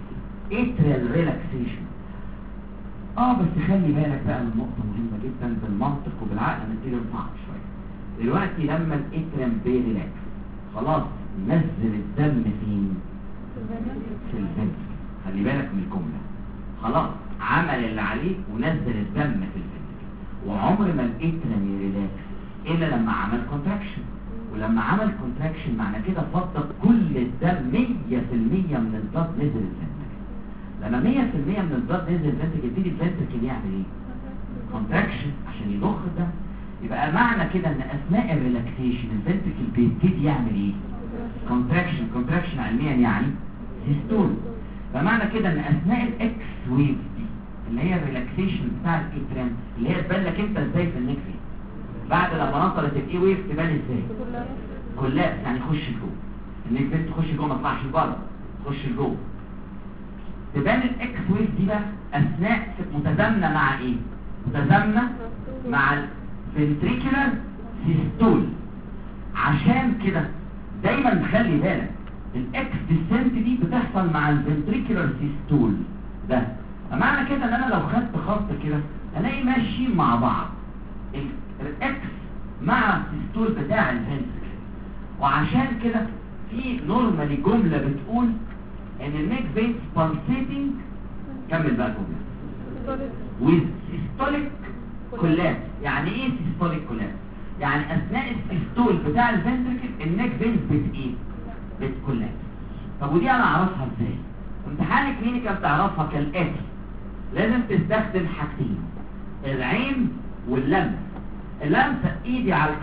بس خلي بالك بقى من نقطه مهمه جدا بالمنطق وبالعقل، نبتدي نصعب شويه. دلوقتي لما الاتريم بيريلاكس خلاص نزل الدم فين؟ في الفنتريكل. خلي بالك من الجمله، خلاص عمل اللي عليه ونزل الدم في الفنتريكل. وعمر ما الاتريم يريلاكس الا لما عمل كونتراكشن، ولما عمل كونتراكشن معنى كده فضل كل الدم 100% من البلد نزل الفنتريكل. لما 100% من البلد نزل الفنتريكل يبتدي الفنتريكل يعمل ايه؟ كونتراكشن عشان يضخ الدم. يبقى معنى كده ان اثناء الريلاكسيشن الفنتريكل بيبتدي يعمل ايه؟ كونتراكشن علميا يعني سيستول. فمعنى كده ان اثناء الاكس ويف دي اللي هي الريلاكسيشن بتاع الاتريم اللي هي تبان لك انت ازاي في النيك فين، بعد لما نطلت الاي ويف تبان ازاي؟ كلها يعني خش لجوه. النيك فين تخش جوه ما تطلعش لبره، تخش لجوه. تبان الاكس ويف دي بقى اثناء متزامنه مع ايه؟ متزامنه مع الفنتريكولار سيستول. عشان كده دايما نخلي بالك الاكس ديسنت دي بتحصل مع الفنتريكولار سيستول ده. معنى كده ان انا لو خدت خط كده الاقي ماشيين مع بعض الاكس مع السيستول بتاع الفنتريكل. وعشان كده في نورمالي جمله بتقول ان النيك فينز pulsating. كمل بقى الجمله with systolic collapse. يعني ايه systolic collapse؟ يعني اثناء السيستول بتاع الفنتريكل النيك فينز بتكولابس. طب ودي انا اعرفها ازاي؟ امتحان الكلينيكال بتعرفها كالاتي. لازم تستخدم حاجتين، العين واللمس. اللمسه ايدي على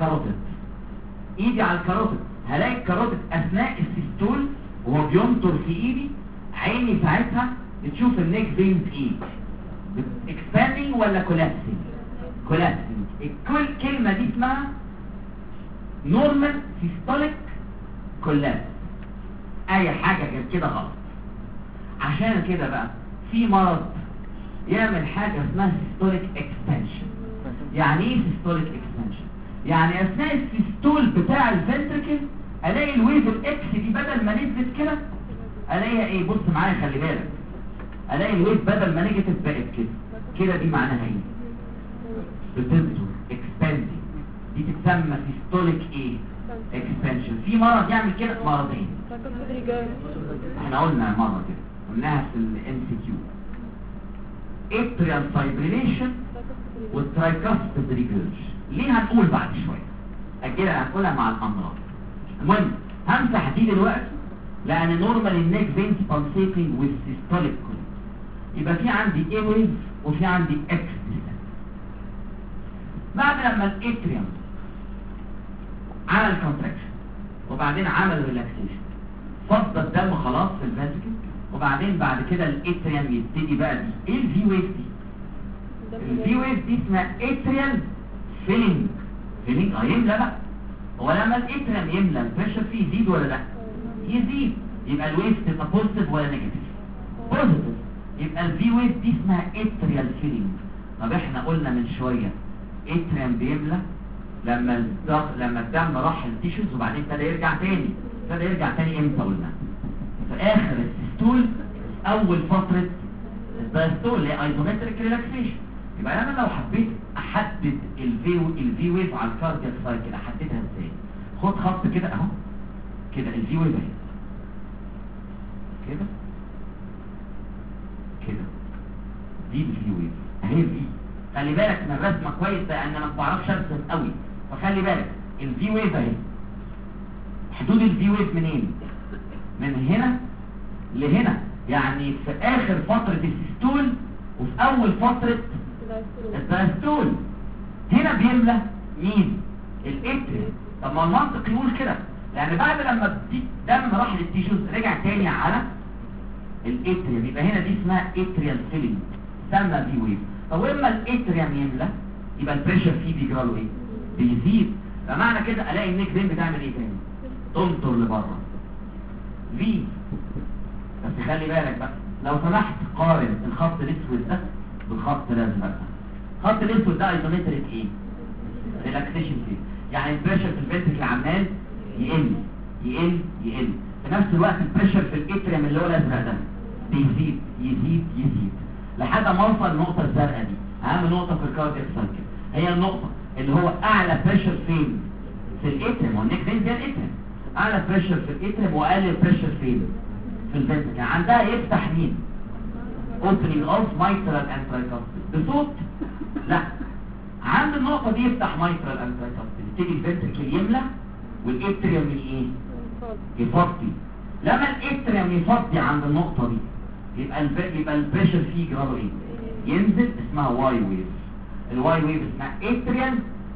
الكاروتيد، هلاقي الكاروتيد اثناء السيستول وهو بينطر في ايدي، عيني ساعتها بتشوف النيك فينز ايه؟ اكسباندنج ولا كولابسنج؟ كولابسنج. كل كلمه دي اسمها نورمال سيستوليك كلها اي حاجة غير كده غلط. عشان كده بقى في مرض يعمل حاجة اسمها systolic expansion. يعني ايه systolic expansion؟ يعني اثناء السيستول بتاع الفنتركل الاقي الويف الاكس دي بدل ما نزلت كده الاقيها ايه؟ بص معايا خلي بالك، الاقي الويف بدل ما نيجاتيف بقت كده. كده دي معناها ايه؟ بتنزل expanding. دي تتسمى systolic ايه؟ expansion. في مرض يعمل كده، مرضين احنا قلنا مرة كده قلناها في الام سي كيو، atrial fibrillation والترايكاستيد ريجيرج. ليه هنقول بعد شوية، اجلها هنقولها مع الامراض. المهم همسح دي دلوقتي لان نورمال النيك فينز pulsating with systolic current. يبقى في عندي A wave وفي عندي X descent. بعد لما الاتريوم عمل كونتراكشن وبعدين عمل ريلاكسيشن فض الدم خلاص في الفنتركل، وبعدين بعد كده الاتريوم يبتدي بقى دي ايه الفي ويف دي؟ الفي ويف دي اسمها اتريال فيلينج. فيلينج يملى بقى. هو لما الاتريوم يملى البريشر فيه يزيد ولا لا؟ يزيد. يبقى الويف تبقى بوزيتيف ولا نيجاتيف؟ بوزيتيف. يبقى الفي ويف دي اسمها اتريال فيلينج. طب احنا قلنا من شويه اتريوم بيملى لما الدم راح التيشوز وبعدين ابتدى يرجع تاني امتى قلنا؟ في اخر السيستول، اول فتره الدايستول اللي هي ايزومتريك ريلاكسيشن. يبقى انا لو حبيت احدد الفي ويف على الكاردياك سايكل احددها ازاي؟ خد خط كده اهو كده، الفي ويف اهي كده كده، دي الفي ويف اهي. الفي خلي بالك من الرسمه كويس لان انا ما بعرفش ارسم قوي، فخلي بالك الفي ويف اهي. حدود الفي ويف منين؟ من هنا لهنا، يعني في اخر فترة السيستول وفي اول فترة الدايستول. هنا بيملى مين؟ الاتريوم. طب ما المنطق يقول كده، لان بعد لما الدم راح للتيشوز رجع تاني على الاتريوم، يبقى هنا دي اسمها اتريال فيلينج، سمى في ويف. طب اما الاتريوم يملى يبقى البريشر فيه بيجرى له ايه؟ بيزيد. فمعنى كده الاقي النيك فين بتعمل ايه تاني؟ تنطر لبره في. بس خلي بالك بقى لو سمحت قارن الخط الاسود ده بالخط الازرق ده. الخط الاسود ده ايزومتريك ايه؟ ريلاكسيشن فيه، يعني البريشر في الفنتركل عمال يقل يقل يقل. في نفس الوقت البريشر في الاتريوم اللي هو الازرق ده بيزيد يزيد يزيد لحد ما اوصل النقطه الزرقاء دي. اهم نقطه في الكاردياك سايكل هي النقطه اللي هو اعلى بريشر فين؟ في الاتريوم. والنيك فين ده الاتريوم، اعلى بريشر في الاتريوم واقل بريشر فين؟ في الفنتركل. عندها يفتح مين؟ opening of mitral and tricuspid بصوت؟ لا، عند النقطة دي يفتح mitral and tricuspid، يبتدي الفنتركل يملى والاتريوم ايه؟ يفضي. لما الاتريوم يفضي عند النقطة دي يبقى البريشر فيه جراله ايه؟ ينزل، اسمها واي ويف. الواي ويف اسمها اتريال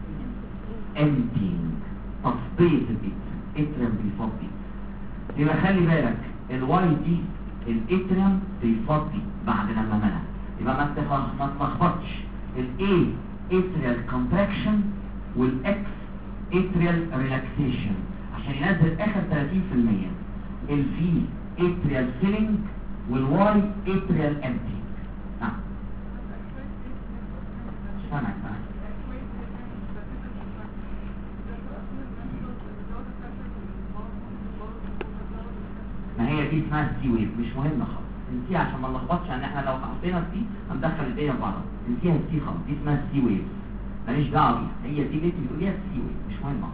emptying، تصفية الاتريوم بيفضي. يبقى خلي بالك الواي دي الاتريوم بيفضي بعد لما ملى. يبقى ما تلخبطش الاي اتريال كونتراكشن والاكس اتريال ريلاكسيشن عشان ينزل اخر 30%. الفي اتريال فيلينج والواي اتريال امبتي. نعم سامعك. ما هي دي اسمها السي ويف، مش مهمه خالص، نسيها عشان ما نلخبطش. ان احنا لو حطينا السي هندخل الدنيا في بعضها. نسيها السي خالص، دي اسمها السي ويف، ماليش دعوه بيها. هي دي اللي انت بتقوليها السي ويف، مش مهمه.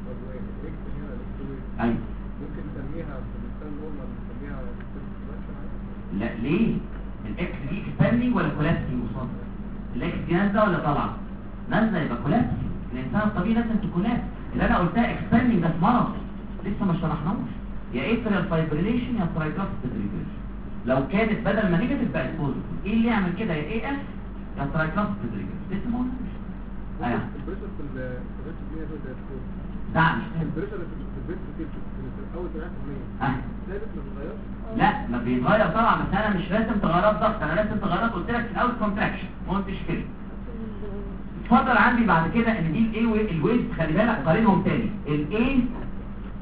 ايوه ممكن نسميها في الانسان نورمال نسميها لا ليه؟ الاكس دي اكسباندنج ولا كولابسنج قصاد؟ الاكس دي نازله ولا طالعه؟ نازله يبقى كولابسنج. الانسان الطبيعي لازم تكولابس. اللي انا قلتها اكسباندنج ده مرض لسه ما شرحناهوش، يا اتريال فايبريليشن يا ترايكاستيد ريجيرج. لو كانت بدل ما نيجاتيف بقت بوزيتيف، ايه اللي يعمل كده؟ يا اي اف يا ترايكاستيد ريجيرج. لسه ما قلناش. ايوه البريشر في البريشر دي ده سكور. ده مش البريشر في البريشر في اول 3% ثابت ما بيتغيرش. لا ما بيتغير طبعا، بس انا مش راسم تغيرات ضغط، انا راسم تغيرات قلت لك في الاول كونتراكشن ما قلتش كده. اتفضل عندي بعد كده ان دي الاي الويف. خلي بالك قارنهم تاني. الاي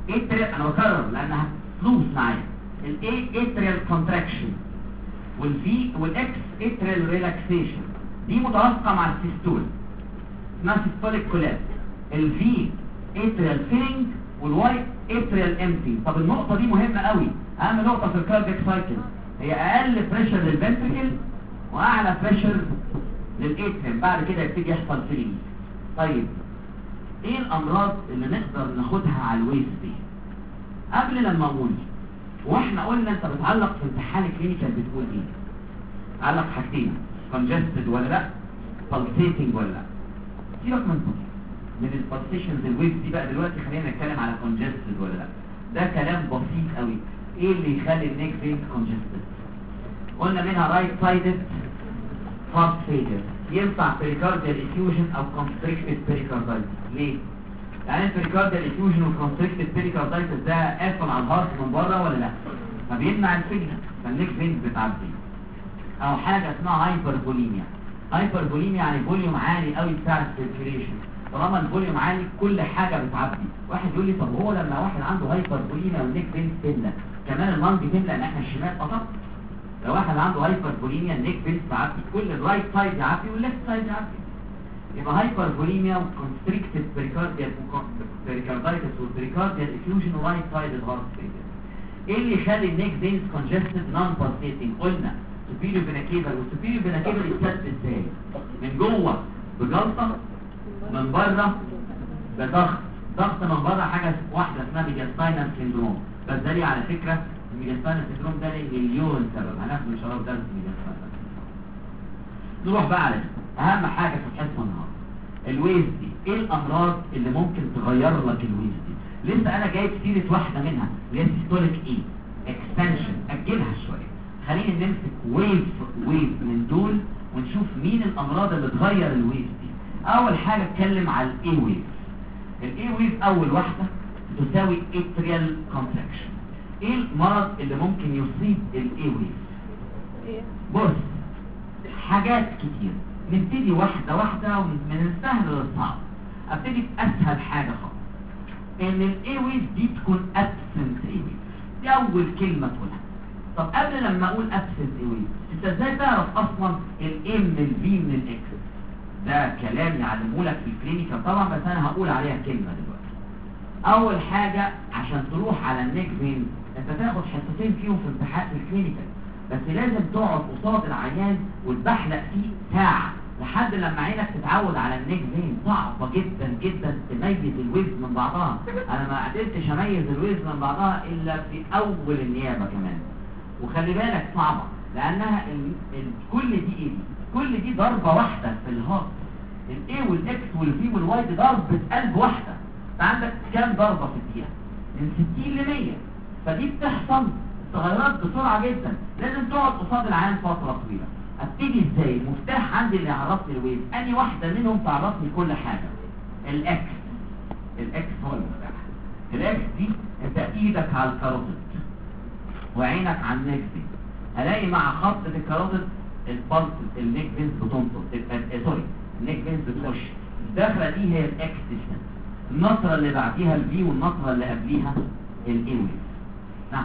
اتريال، انا بكرر لانها فلوس معايا، الاي اتريال كونتراكشن، والفي والاكس اتريال ريلاكسيشن، دي متوافقه مع السيستول اسمها سيستوليك كولابس. الفي اتريال فيلنج والواي اتريال امتي. طب النقطه دي مهمه قوي، اهم نقطه في الكاردياك سايكل، هي اقل بريشر للفنتريكل واعلى بريشر للاتريال، بعد كده يبتدي يحصل فيلنج. طيب ايه الامراض اللي نقدر ناخدها على الويست دي؟ قبل لما اقول واحنا قلنا انت بتعلق في امتحان كلينيكال بتقول ايه؟ علق حاجتين، congested ولا لا، pulsating ولا لا. سيبك من البالسيشنز الويف دي بقى دلوقتي، خلينا نتكلم على congested ولا لا. ده كلام بسيط قوي. ايه اللي يخلي النيك فين congested؟ قلنا منها right sided heart failure، ينفع pericardial effusion او constricted pericarditis. ليه؟ يعني البريكارديال effusion والconstricted pericarditis ده قافل على الهارت من بره ولا لا؟ فبيمنع الفيجن، فالنيك فين بتعدي. او حاجه اسمها هايبرفوليميا. هايبرفوليميا يعني فوليوم عالي قوي بتاع السيركيليشن، طالما الفوليوم عالي كل حاجه بتعدي. واحد يقول لي طب هو لما واحد عنده هايبرفوليميا والنيك فين تملى كمان اللنج تملى ان احنا الشمال فقط؟ لو واحد عنده هايبرفوليميا النيك فين تعدي، كل الرايت سايد يعدي والليفت سايد يعدي. يبقى هايبرفوليميا وكونستريكتد بريكارديال بريكاردايتس والبريكارديال افيوجن ورايت سايد الهارت فيلير. ايه اللي يخلي النيك فينز كونجستد نون بالسيتنج؟ قلنا سوبيريور فينا كيبل، والسوبيريور فينا كيبل يتسد ازاي؟ من جوه بجلطه، من بره بضغط. ضغط من بره حاجه واحده اسمها ميدياستاينال سيندروم، بس ده ليه على فكره الميدياستاينال سيندروم ده ليه مليون سبب، هناخد ان شاء الله درس ميدياستاينال. نروح بقى على اهم حاجه في الحصه النهارده، الويز دي. ايه الامراض اللي ممكن تغير لك الويز دي؟ لسه انا جايب سيره واحده منها اللي هي سيستوليك ايه اكسبانشن، اجلها شويه. خلينا نمسك ويف من دول ونشوف مين الامراض اللي تغير الويف دي. اول حاجه اتكلم على الاي ويف. الاي ويف اول واحده تساوي اتريال كونتراكشن. ايه المرض اللي ممكن يصيب الاي ويف؟ بص، حاجات كتير، نبتدي واحده واحده من السهل للصعب. ابتدي باسهل حاجه خالص، ان الاي ويف دي تكون ابسنت اي ويف. دي اول كلمه تقولها. طب قبل لما اقول ابسنت اي ويف، انت ازاي تعرف اصلا الاي من الفي من الاكس؟ ده كلام يعلمه لك في الكلينيكال طبعا، بس انا هقول عليها كلمه دلوقتي. اول حاجه عشان تروح على النيك فين، انت تاخد حصتين فيهم في امتحان الكلينيكال، بس لازم تقعد قصاد العيان وتبحلق فيه ساعه لحد لما عينك تتعود على النيك فين. صعبه جدا جدا تميز الويز من بعضها. انا ما قدرتش اميز الويز من بعضها الا في اول النيابه كمان. وخلي بالك صعبه لانها كل دي ايه دي؟ كل دي ضربه واحده في الهارت. الاي والاكس والفي والواي دي ضربه قلب واحده. انت عندك كام ضربه في الدقيقه؟ من 60 ل 100. فدي بتحصل تغيرات بسرعه جدا، لازم تقعد قصاد العيان فتره طويله. ابتدي ازاي؟ المفتاح عندي اللي يعرفني الويف، اني واحده منهم تعرفني كل حاجه. الاكس هو المفتاح. الاكس دي انت ايدك على الكاروتيد وعينك على النيك دي، الاقي مع خطه الكاروتيد البلس النيك فينز بتنطر، سوري النيك فينز بتخش. الداخله دي هي الاكس ديستنس، النطره اللي بعديها الفي والنطره اللي قبليها الاي ويف. نعم.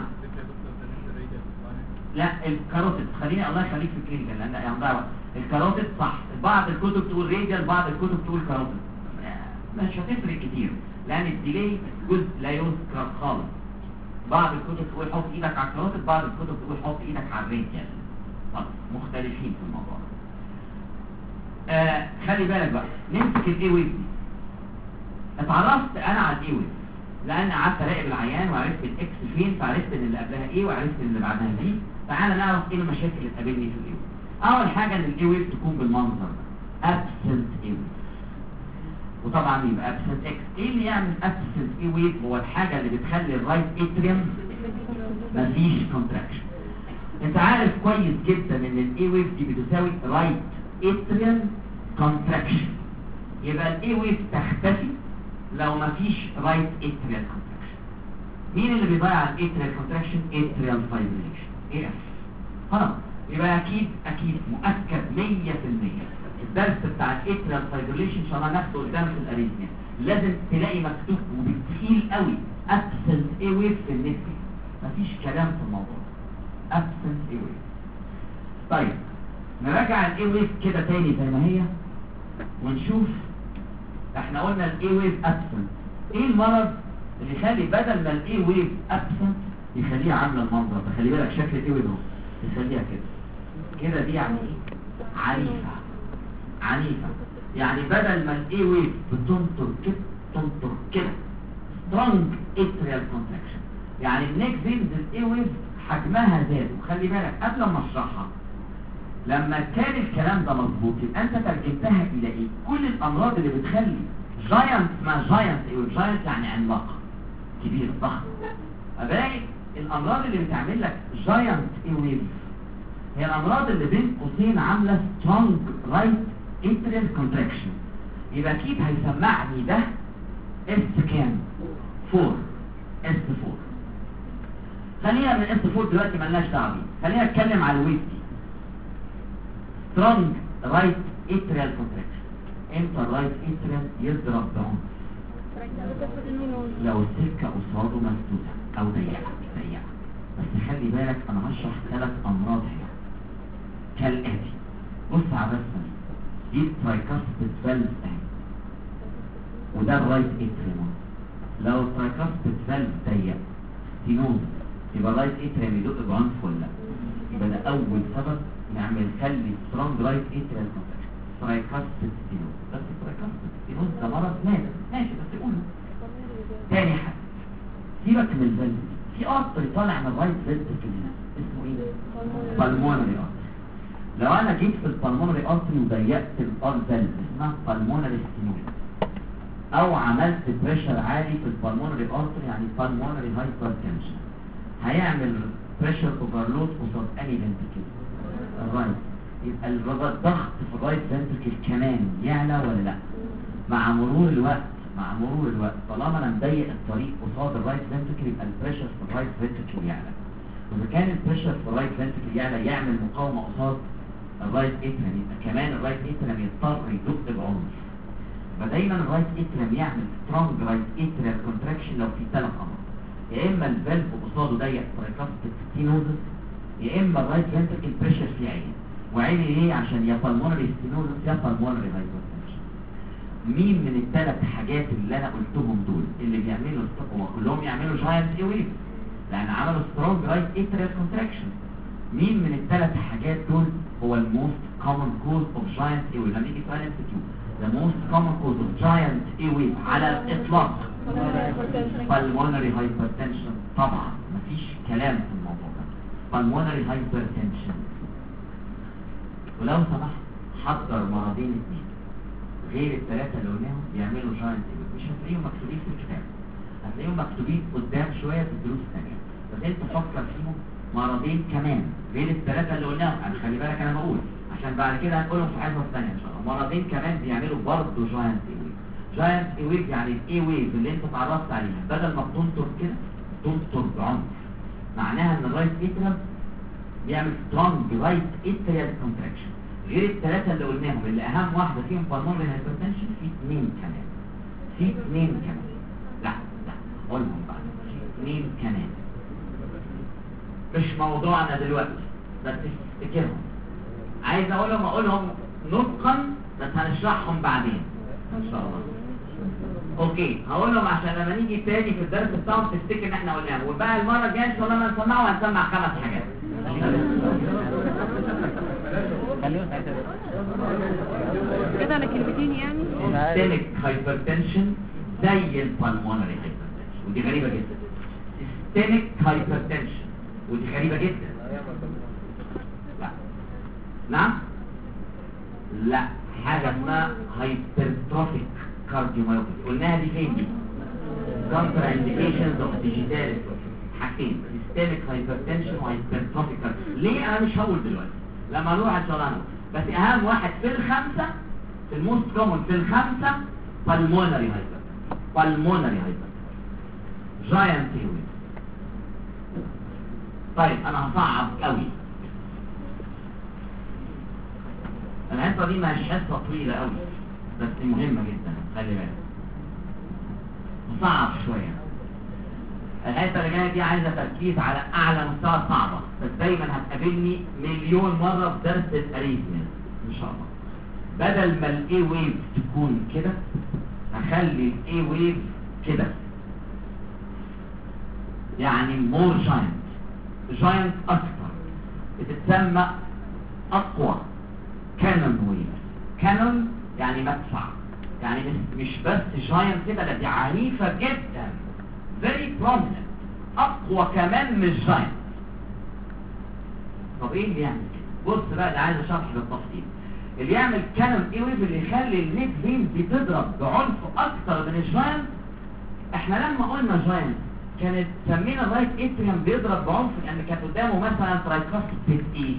لا الكاروتيد، خليني الله يخليك في الكلينيكال لان يعني ضاع. الكاروتيد صح، بعض الكتب تقول راديال، بعض الكتب تقول كاروتيد، مش هتفرق كتير لان الديلي جزء لا يذكر خالص. بعض الكتب تقول حط ايدك على الكاروتيد، بعض الكتب تقول حط ايدك على الراديال. طب مختلفين في الموضوع. خلي بالك بقى، نمسك الاي ويف دي. اتعرفت انا على الاي ويف لان قعدت اراقب العيان وعرفت الاكس فين، فعرفت ان اللي قبلها ايه وعرفت ان اللي بعدها دي. تعالى نعرف ايه المشاكل اللي تقابلني في الاي ويف. اول حاجه ان الاي ويف تكون بالمنظر ده، ابسنت اي ويف. وطبعا يبقى ابسنت اكس. ايه اللي يعمل ابسنت اي ويف؟ هو الحاجه اللي بتخلي الرايت اتريوم مفيش كونتراكشن. انت عارف كويس جدا ان الاي ويف دي بتساوي رايت اتريوم كونتراكشن. يبقى الاي ويف تختفي لو مفيش رايت اتريال كونتراكشن. مين اللي بيضيع الاتريال كونتراكشن؟ اتريال فايبريليشن، ايه خلاص. يبقى اكيد مؤكد 100% الدرس بتاع الاتريال فايبريليشن ان شاء الله ناخده قدام في الاريثميا. لازم تلاقي مكتوب وبالتقيل قوي ابسنت اي ويف في النك، مفيش كلام في الموضوع، ابسنت اي ويف. طيب نراجع الاي ويف كده تاني زي ما هي ونشوف. احنا قلنا الاي ويف ابسنت، ايه المرض اللي يخلي بدل ما الاي ويف ابسنت يخليها عامله المنظر ده؟ خلي بالك شكل الاي ويف اهو، يخليها كده دي يعني ايه؟ عنيفه، عنيفه. يعني بدل ما الاي ويف بتنطر كده تنطر كده، سترونج اتريال كونتراكشن، يعني النيك فينز الاي ويف حجمها زاد. وخلي بالك قبل ما اشرحها، لما كان الكلام ده مظبوط يبقى انت ترجمتها الى ايه؟ كل الامراض اللي بتخلي جاينت ما جاينت ايه؟ جاينت يعني عملاق كبير ضخم. الاقي الامراض اللي بتعمل لك جاينت ايه ويف هي الامراض اللي بين قوسين عامله سترونج رايت اتريال كونتراكشن. يبقى اكيد هيسمعني ده اس كام؟ 4 اس 4. خلينا من اس 4 دلوقتي مالناش دعوه بيه، خلينا نتكلم على الويف دي. سترونج رايت اتريال كونتراكشن. امتى الرايت اتريال يضرب بعنف؟ لو السكه قصاده مسدوده او ضيقه. بس خلي بالك انا هشرح 3 امراض هنا كالاتي. بص على الرسمه دي الترايكاسبيد فالف اهي، وده الرايت اتريم. لو الترايكاسبيد فالف ضيق ستينوز يبقى الرايت اتريم يدق بعنف ولا لا؟ يبقى ده اول سبب نعمل خلي سترونج رايت اتريال كونتراكشن، ترايكاسبيد ستينوز. بس الترايكاسبيد ستينوز ده مرض نادر ماشي، بس قوله. تاني حاجه سيبك من الفالف، في ارتري طالع من الرايت فينتركل هنا اسمه ايه؟ بالمونري ارتري. لو انا جيت في البالمونري ارتري وضيقت الار فالف اسمها بالمونري ستينوز، او عملت بريشر عالي في البالمونري ارتري يعني بالمونري هايبرتنشن، هيعمل بريشر اوفرلود قصاد اني فنتركل؟ الرايت. يبقى الضغط في الرايت فنتركل كمان يعلى ولا لا؟ مع مرور الوقت طالما انا مضيق الطريق قصاد الرايت فنتركل يبقى البريشر في الرايت فنتركل يعلى. واذا كان البريشر في الرايت فنتركل يعلى يعمل مقاومه قصاد الرايت اتريم، يبقى كمان الرايت اتريم يضطر يدق بعنف. فدايما الرايت اتريم يعمل سترونج رايت اتريال كونتراكشن لو في 3 امراض: يا اما الفالف قصاده ضيق ترايكاسبيد ستينوزس، يا اما الرايت فنتركل بريشر فيه عالي. وعالي ليه؟ عشان يا بالمونري ستينوزس يا بالمونري هايبرتنشن. مين من ال3 حاجات اللي انا قلتهم دول اللي بيعملوا هو كلهم يعملوا جاينت اي ويف لان عملوا سترونج رايت اتريال كونتراكشن؟ مين من ال3 حاجات دول هو الموست كومن كوز اوف جاينت اي ويف؟ لما يجي سؤال ام سي كيو the most common cause of giant airway على الإطلاق pulmonary hypertension. طبعا مفيش كلام في الموضوع ده، pulmonary hypertension. ولو سمحت حضر مرضين 2 غير ال3 اللي قلناهم بيعملوا giant airway، مش هتلاقيهم مكتوبين في الكتاب، هتلاقيهم مكتوبين قدام شوية في الدروس الثانية، بس انت فكر فيهم مرضين كمان غير ال3 اللي قلناهم. يعني خلي بالك انا بقول عشان بعد كده هنقولهم في حاجه ثانيه ان شاء الله. مرضين كمان بيعملوا برضه جاينت اي ويف. جاينت اي ويف يعني الاي ويف اللي انت اتعرفت عليها بدل ما بتنطر كده تنطر بعنف، معناها ان الرايت اتريم بيعمل سترونج رايت اتريال كونتراكشن. غير ال3 اللي قلناهم اللي اهم واحده فيهم بالمونري هايبرتنشن، في 2 كمان. لا قولهم بعد. في 2 كمان مش موضوعنا دلوقتي بس افتكرهم. عايز اقولهم نطقا بس هنشرحهم بعدين ان شاء الله. اوكي هقولهم عشان لما نيجي تاني في الدرس بتاعهم تفتكر ان احنا قلناهم، وبقى المره الجايه ان شاء الله ما نسمعه هنسمع 5 حاجات. خليهم ساعتها كده على كلمتين يعني. سيستميك هايبرتنشن زي البالمونري هايبرتنشن، ودي غريبه جدا. سيستميك هايبرتنشن ودي غريبه جدا. نعم لا، حاجه اسمها هايبرتروفيك كارديوميوباثي قلناها دي فين دي؟ كونترا انديكيشنز اوف ديجيتال حاجتين: سيستميك هايبرتنشن وهايبرتروفيك. ليه؟ انا مش هقول دلوقتي، لما نروح ان شاء الله. بس اهم واحد في ال5 في الموست كومن في ال5 بالمونري هايبرتنشن جاينت هيوي. طيب انا هصعب قوي الحصه دي، مش حصه طويله قوي بس مهمه جدا، خلي بالك. صعب شويه. الحته اللي جايه دي عايزه تركيز على اعلى مستوى صعبه، بس دايما هتقابلني مليون مره في درس الاريثميا ان شاء الله. بدل ما الاي ويف تكون كده هخلي الاي ويف كده، يعني مور جاينت اكتر، بتتسمى اقوى كانون ويف. كانون يعني مدفع، يعني مش بس جاينت كده، لا دي عنيفه جدا، very prominent، اقوى كمان من الجاينت. طب ايه اللي يعمل كده؟ بص بقى، ده عايز شرح بالتفصيل. اللي يعمل كانون اي ويف اللي يخلي النيك فين بتضرب بعنف اكتر من الجاينت. احنا لما قلنا جاينت كانت سمينا الرايت اتريوم بيضرب بعنف لان كانت قدامه مثلا ترايكاستيد ايه؟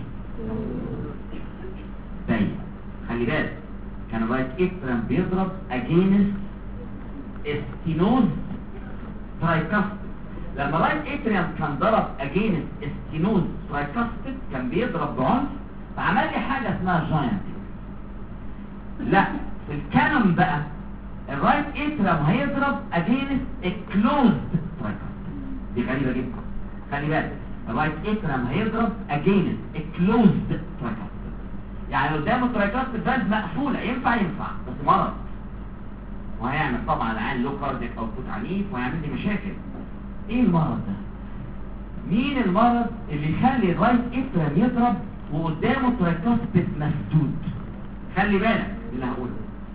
ضيق. خلي بالك، كان الرايت اتريوم بيضرب اجينست استينوز ترايكاستيد. لما الرايت اتريوم كان ضرب اجينست استينوز ترايكاستيد كان بيضرب بعنف، فعمل لي حاجه اسمها جاينت. لا، في الكانون بقى الرايت اتريوم هيضرب اجينست اكلوزد ترايكاستيد. دي غريبه جدا. خلي بالك، الرايت اتريوم هيضرب اجينست اكلوزد ترايكاستيد، يعني قدامه ترايكاستيد فالف مقفوله، ينفع بس مرض، وهيعمل طبعا العين لو كارديك اوتبوت عنيف وهيعمل لي مشاكل. ايه المرض ده؟ مين المرض اللي يخلي الرايت اتريوم يضرب وقدامه ترايكاستيد مسدود؟ خلي بالك اللي هقوله،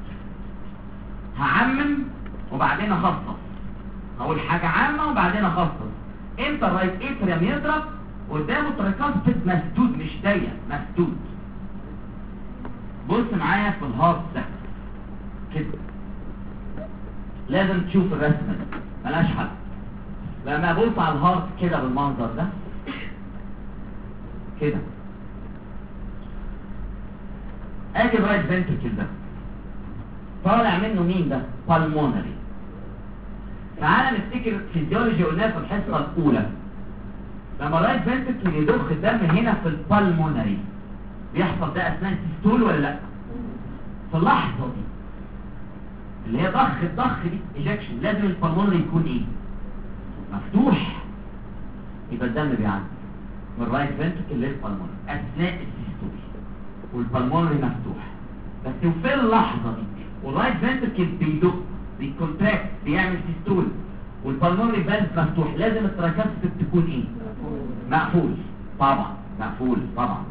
هعمم وبعدين اخصص، هقول حاجه عامه وبعدين اخصص. امتى الرايت اتريوم يضرب قدامه ترايكاستيد مسدود، مش ضيق، مسدود؟ بص معايا في الهارت ده كده، لازم تشوف الرسمه دي ملهاش حل. لما ابص على الهارت كده بالمنظر ده كده، ادي الرايت فنتركل ده طالع منه مين ده؟ بالمونري. تعالى نفتكر فيزيولوجي قلناها في الحصه الاولى. لما الرايت فنتركل يضخ الدم هنا في البالمونري بيحصل ده اثناء السيستول ولا لا؟ في اللحظه دي اللي هي الضخ دي ايجكشن، لازم البالمونري يكون ايه؟ مفتوح، يبقى الدم بيعدي من الرايت فنتركل للبالمونري اثناء السيستول والبالمونري مفتوح. بس وفي اللحظه دي والرايت فنتركل بيدق بيكونتراكت بيعمل سيستول والبالمونري فالف مفتوح، لازم الترايكاستيد تكون ايه؟ مقفول طبعا، مقفول طبعا.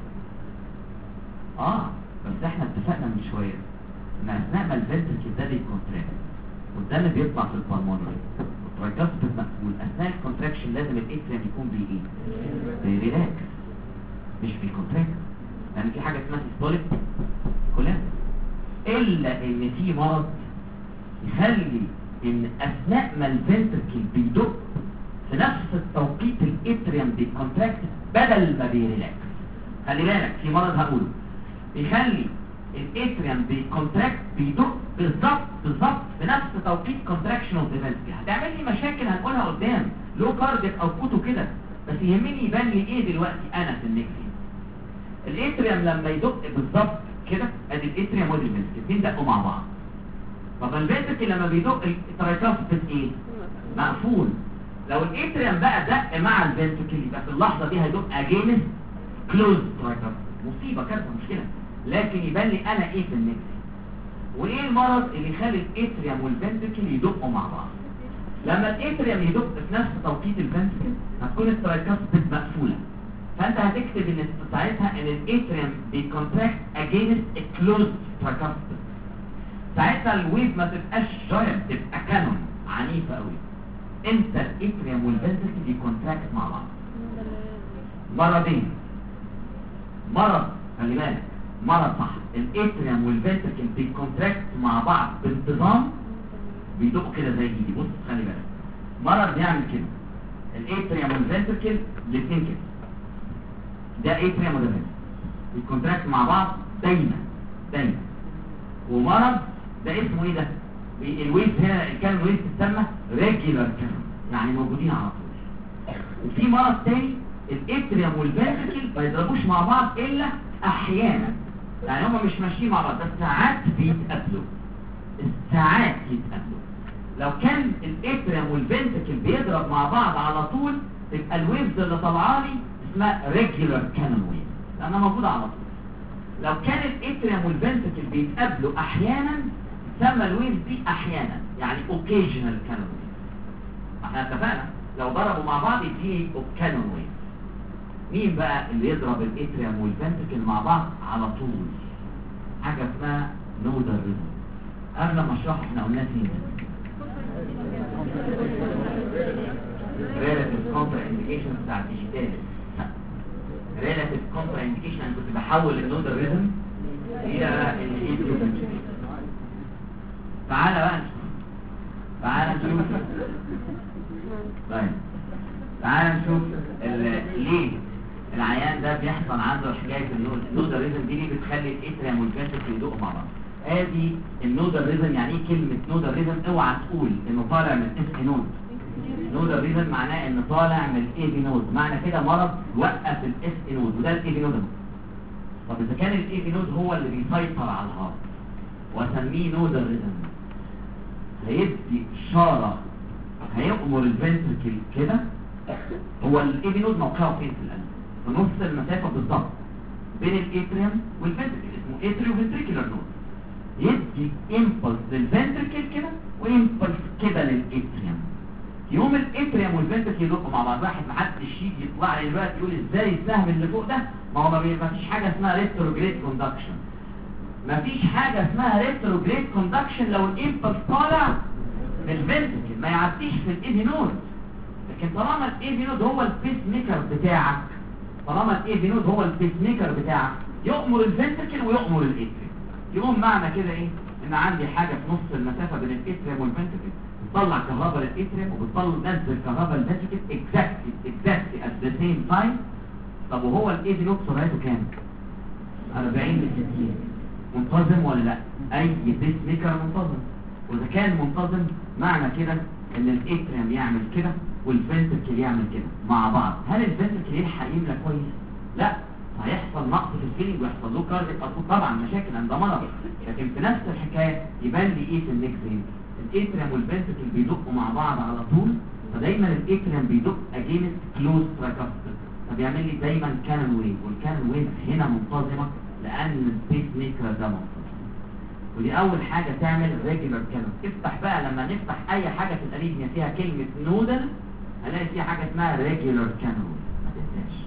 بس احنا اتفقنا من شويه ان اثناء ما الفنتركل ده بيكونتراكت والدم بيطلع في البالمونري والترايكاستيد مقفول، اثناء الكونتراكشن لازم الاتريوم يكون بايه؟ بيريلاكس مش بيكونتراكت، يعني في حاجه اسمها سيستوليك كلها. الا ان في مرض يخلي ان اثناء ما الفنتركل بيدق في نفس التوقيت الاتريوم بيكونتراكت بدل ما بيريلاكس. خلي بالك، في مرض هقوله بيخلي الاتريوم بيكونتراكت بيدق بالظبط في نفس توقيت كونتراكشن اوف ذا فنتركل. هتعمل لي مشاكل هنقولها قدام، لو كارديك او كوتو كده، بس يهمني يبان لي ايه دلوقتي انا في النكفين. الاتريوم لما يدق بالظبط كده، ادي الاتريوم وادي الفنتركل الاثنين دقوا مع بعض. طب الفنتركل لما بيدق الترايكاستيد ايه؟ مقفول. لو الاتريوم بقى دق مع الفنتركل يبقى في اللحظه دي هيدق اجينست كلوز ترايكاستيد، مصيبه كارثه مشكله. لكن يبان لي انا ايه في النكفين. وايه المرض اللي يخلي الاتريوم والفنتركل يدقوا مع بعض؟ لما الاتريوم يدق في نفس توقيت الفنتركل هتكون الترايكاستيد مقفوله، فانت هتكتب ان ساعتها ان الاتريوم بيكونتراكت اجينست كلوز ترايكاستيد. ساعتها الويف ما تبقاش جاينت، تبقى كانون عنيفه قوي. امتى الاتريوم والفنتركل بيكونتراكت مع بعض؟ مرضين. مرض، خلي بالك، مرض صح، الاتريوم والفنتركل بيكونتراكت مع بعض بانتظام، بيدقوا كده زي دي. بص خلي بالك، مرض بيعمل كده، الاتريوم والفنتركل الاثنين كده، ده اتريوم وده فنتركل بيكونتراكت مع بعض دايما. ومرض ده اسمه ايه ده؟ الويف هنا كان الويف تسمى ريجولار كانون، يعني موجودين على طول. وفي مرض تاني الاتريوم والفنتركل ما يضربوش مع بعض الا احيانا، يعني هم مش ماشيين مع بعض، بس ساعات بيتقابلوا، لو كان الاتريوم والفنتركل بيضرب مع بعض على طول تبقى الويفز اللي طالعه لي اسمها ريجولار كانون ويف لانها موجوده على طول. لو كان الاتريوم والفنتركل بيتقابلوا احيانا تسمى الويف دي احيانا يعني اوكيجنال كانون ويف. احنا اتفقنا لو ضربوا مع بعض يديني كانون ويف. مين بقى اللي يضرب الاتريوم والفنتركل مع بعض على طول؟ حاجه اسمها نودال ريزم. قبل ما اشرح احنا قلنا فين relative contraindication بتاع الديجيتال. relative contraindication انا كنت بحول النودال ريزم الى الايديوباتيك. تعالى بقى نشوف طيب تعالى نشوف ليه العيان ده بيحصل عنده حكايه النودال ريزم دي ليه بتخلي الاتريوم والفنتركل يدقوا مع بعض. ادي النودال ريزم. يعني ايه كلمه نودال ريزم؟ اوعى تقول انه طالع من اس نود. نودال ريزم معناه ان طالع من الاي في نود. معنى كده مرض وقف الاس نود وده الاي في نود. طب اذا كان الاي في نود هو اللي بيسيطر على الهارت واسميه نودال ريزم، هيدي اشاره هيأمر الفنتركل كده. هو الاي في نود موقعه فين في القلب؟ في نص المسافه بالظبط بين الاتريوم والفنتركل، اسمه اتريو فنتريكولار نود. يدي امبلس للفنتركل كده وامبلس كده للاتريوم. يوم الاتريوم والفنتركل يدقوا مع بعض. واحد محدش يجي يطلع لي دلوقتي يقول ازاي السهم اللي فوق ده؟ ما هو ما فيش حاجه اسمها ريتروجريد كوندكشن. ما فيش حاجه اسمها ريتروجريد كوندكشن لو الامبلس طالع من الفنتركل ما يعديش في الاي في نود. لكن طالما الاي في نود هو البيس ميكر بتاعك، طالما الاي في نود هو البيس ميكر بتاعك يؤمر الفنتركل ويؤمر الاتريوم. يقوم معنى كده ايه؟ ان عندي حاجه في نص المسافه بين الاتريوم والفنتركل بتطلع كهرباء للاتريوم وبتنزل كهرباء للفنتركل اكزاكتلي ات ذا سيم تايم. طب وهو الاي في نود سرعته كام؟ 40 ل 60. منتظم ولا لا؟ اي بيس ميكر منتظم. واذا كان منتظم معنى كده ان الاتريوم يعمل كده والفنتركل يعمل كده مع بعض. هل الفنتركل يلحق يملى كويس؟ لا، هيحصل نقص في الفيلينج ويحصل له كارديك ارتوت طبعا مشاكل عند مرض. لكن في نفس الحكايه يبان لي ايه في النيك فين؟ الاتريوم والفنتركل بيدقوا مع بعض على طول. فدايما الاتريوم بيدق اجينست كلوز تراكاستر، فبيعمل لي دايما كانون ويف. والكانون ويف هنا منتظمه لان البيس ميكر ده منتظم. ودي اول حاجه تعمل ريجولار كانون. افتح بقى لما نفتح اي حاجه في الاريثميا فيها كلمه نودل هنلاقي فيها حاجه اسمها ريجولار كانون. ما تنساش.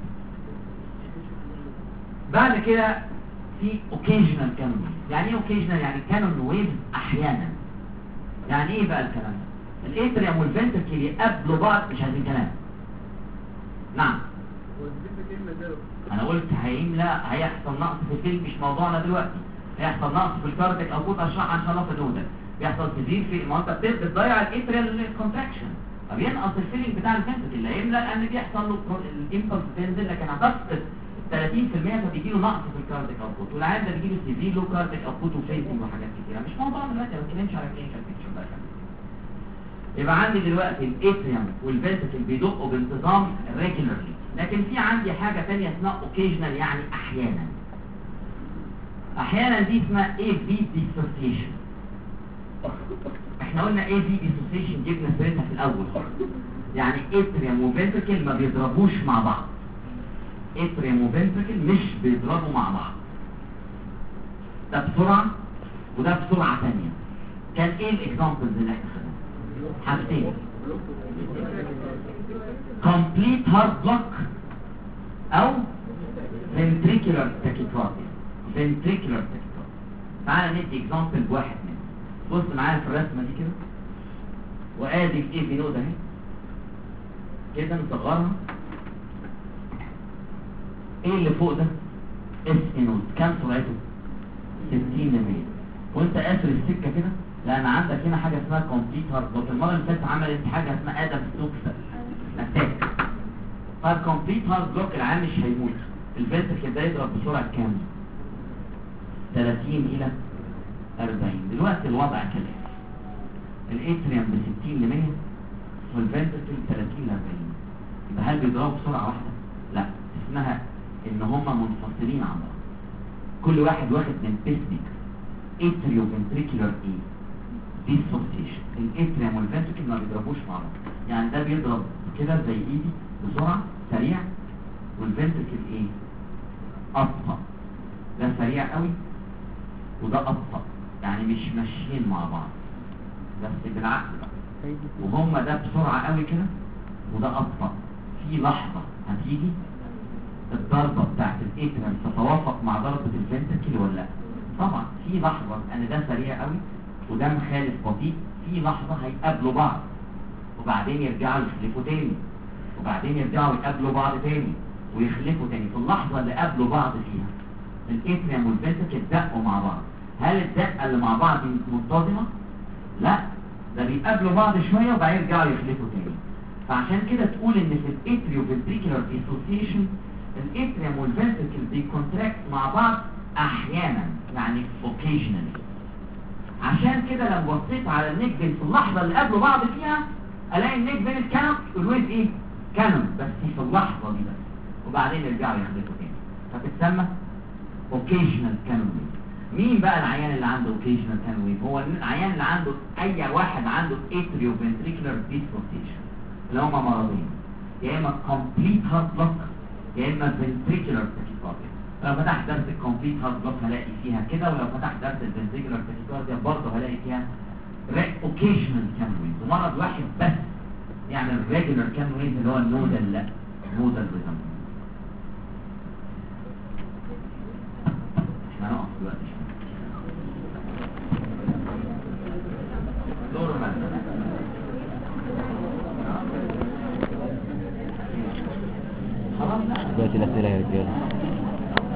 بعد كده في اوكيجنال كانون. يعني ايه اوكيجنال؟ يعني كانون ويف احيانا. يعني ايه بقى الكلام ده؟ الاتريوم والفنتركل يقابلوا بعض مش عايزين كلام. نعم انا قلت هيحصل نقص في الفيلم، مش موضوعنا دلوقتي. هيحصل نقص في الكارديك او كنت اشرح ان شاء الله في النودل. بيحصل تزيد في ما انت بتضيع الاتريال كونتراكشن فبينقص الفيلينج بتاع الفنتركل لا يملى لان بيحصل له الامبلس بينزل. لكن هتفقد 30% فبيجي له نقص في الكارديك اوتبوت. والعيان ده بيجي له سيفير لو كارديك اوتبوت وفيسنج وحاجات كتيره. مش موضوعنا دلوقتي، ما بنتكلمش على كلينيكال بيكتشر بقى. يبقى عندي دلوقتي الاتريوم والفنتركل بيدقوا بانتظام ريجولارلي. لكن في عندي حاجه ثانيه اسمها اوكيجنال يعني احيانا. احيانا دي اسمها اي في ديسوسيشن. احنا قلنا اي في ديسوسيشن جبنا سيرتها في الاول يعني اتريوم وفنتركل ما بيضربوش مع بعض. اتريوم وفنتركل مش بيضربوا مع بعض. ده بسرعه وده بسرعه ثانيه. كان ايه الاكزامبلز اللي احنا خدناها؟ حاجتين: complete heart block او ventricular tachycardia. ventricular tachycardia. تعال ندي اكزامبل بواحد منهم. بص معايا في الرسمه دي كده، وادي الاي في نود اهي كده نصغرها. ايه اللي فوق ده؟ اس نود. كام سرعته؟ 60 ل 100. وانت قافل السكه كده لان عندك هنا حاجه اسمها كومبليت هارت بلوك. المره اللي فاتت عملت حاجه اسمها ادم ستوكس اتاك. فالكومبليت هارت بلوك العام مش هيموت. الفنتركل ده يضرب بسرعه كام؟ 30 الى 40. دلوقتي الوضع كده: الاتريوم ب 60 ل 100 والفنتركل 30 ل 40. يبقى هل بيضربوا بسرعه واحده؟ لا، اسمها ان هما منفصلين عن بعض. كل واحد واخد من بيسميكر اتريو فنتريكولار ايه ديسوسيشن. الاتريوم والفنتركل ما بيضربوش مع بعض، يعني ده بيضرب كده زي ايدي بسرعه سريع، والفنتركل ايه؟ ابطا. ده سريع قوي وده ابطا، يعني مش ماشيين مع بعض، بس بالعكس بقى. وهما ده بسرعه قوي كده وده ابطا. في لحظه هتيجي الضربه بتاعت الاتريوم تتوافق مع ضربه الفنتركل ولا لا؟ طبعا في لحظه، ان ده سريع قوي وده مخالف بطيء، في لحظه هيقابلوا بعض وبعدين يرجعوا يخلفوا تاني، وبعدين يرجعوا يقابلوا بعض تاني ويخلفوا تاني. في اللحظه اللي قابلوا بعض فيها الاتريوم والفنتركل دقوا مع بعض. هل الدقه اللي مع بعض منتظمه؟ لا، ده بيقابلوا بعض شويه وبعدين يرجعوا يخلفوا تاني. فعشان كده تقول ان في الاتريو فنتريكولار ديسوسيشن الاتريوم والفنتركل بيكونتراكت مع بعض احيانا، يعني occasionally. عشان كده لو بصيت على النيك فين في اللحظه اللي قابلوا بعض فيها الاقي النيك فين الكانون والويف ايه؟ كانون، بس في اللحظه دي بس، وبعدين يرجعوا يخلفوا تاني، فتتسمى occasional canon wave. مين بقى العيان اللي عنده occasional canon wave؟ هو العيان اللي عنده اي واحد عنده atrial ventricular dysfunction، اللي هما مرضين، يا اما complete heart block يا اما ventricular tachycardia. لو فتحت درس الكومبليت هارت بلوك هلاقي فيها كده، ولو فتحت درس الفنتريكولار تاكيكارديا برضه هلاقي فيها اوكيشنال كان ويف. ومرض واحد بس يعني الريجولار كان ويف اللي هو النودال، لا نودال ريزم. احنا هنقف دلوقتي نورمال. دلوقتي الأسئلة يا رجالة.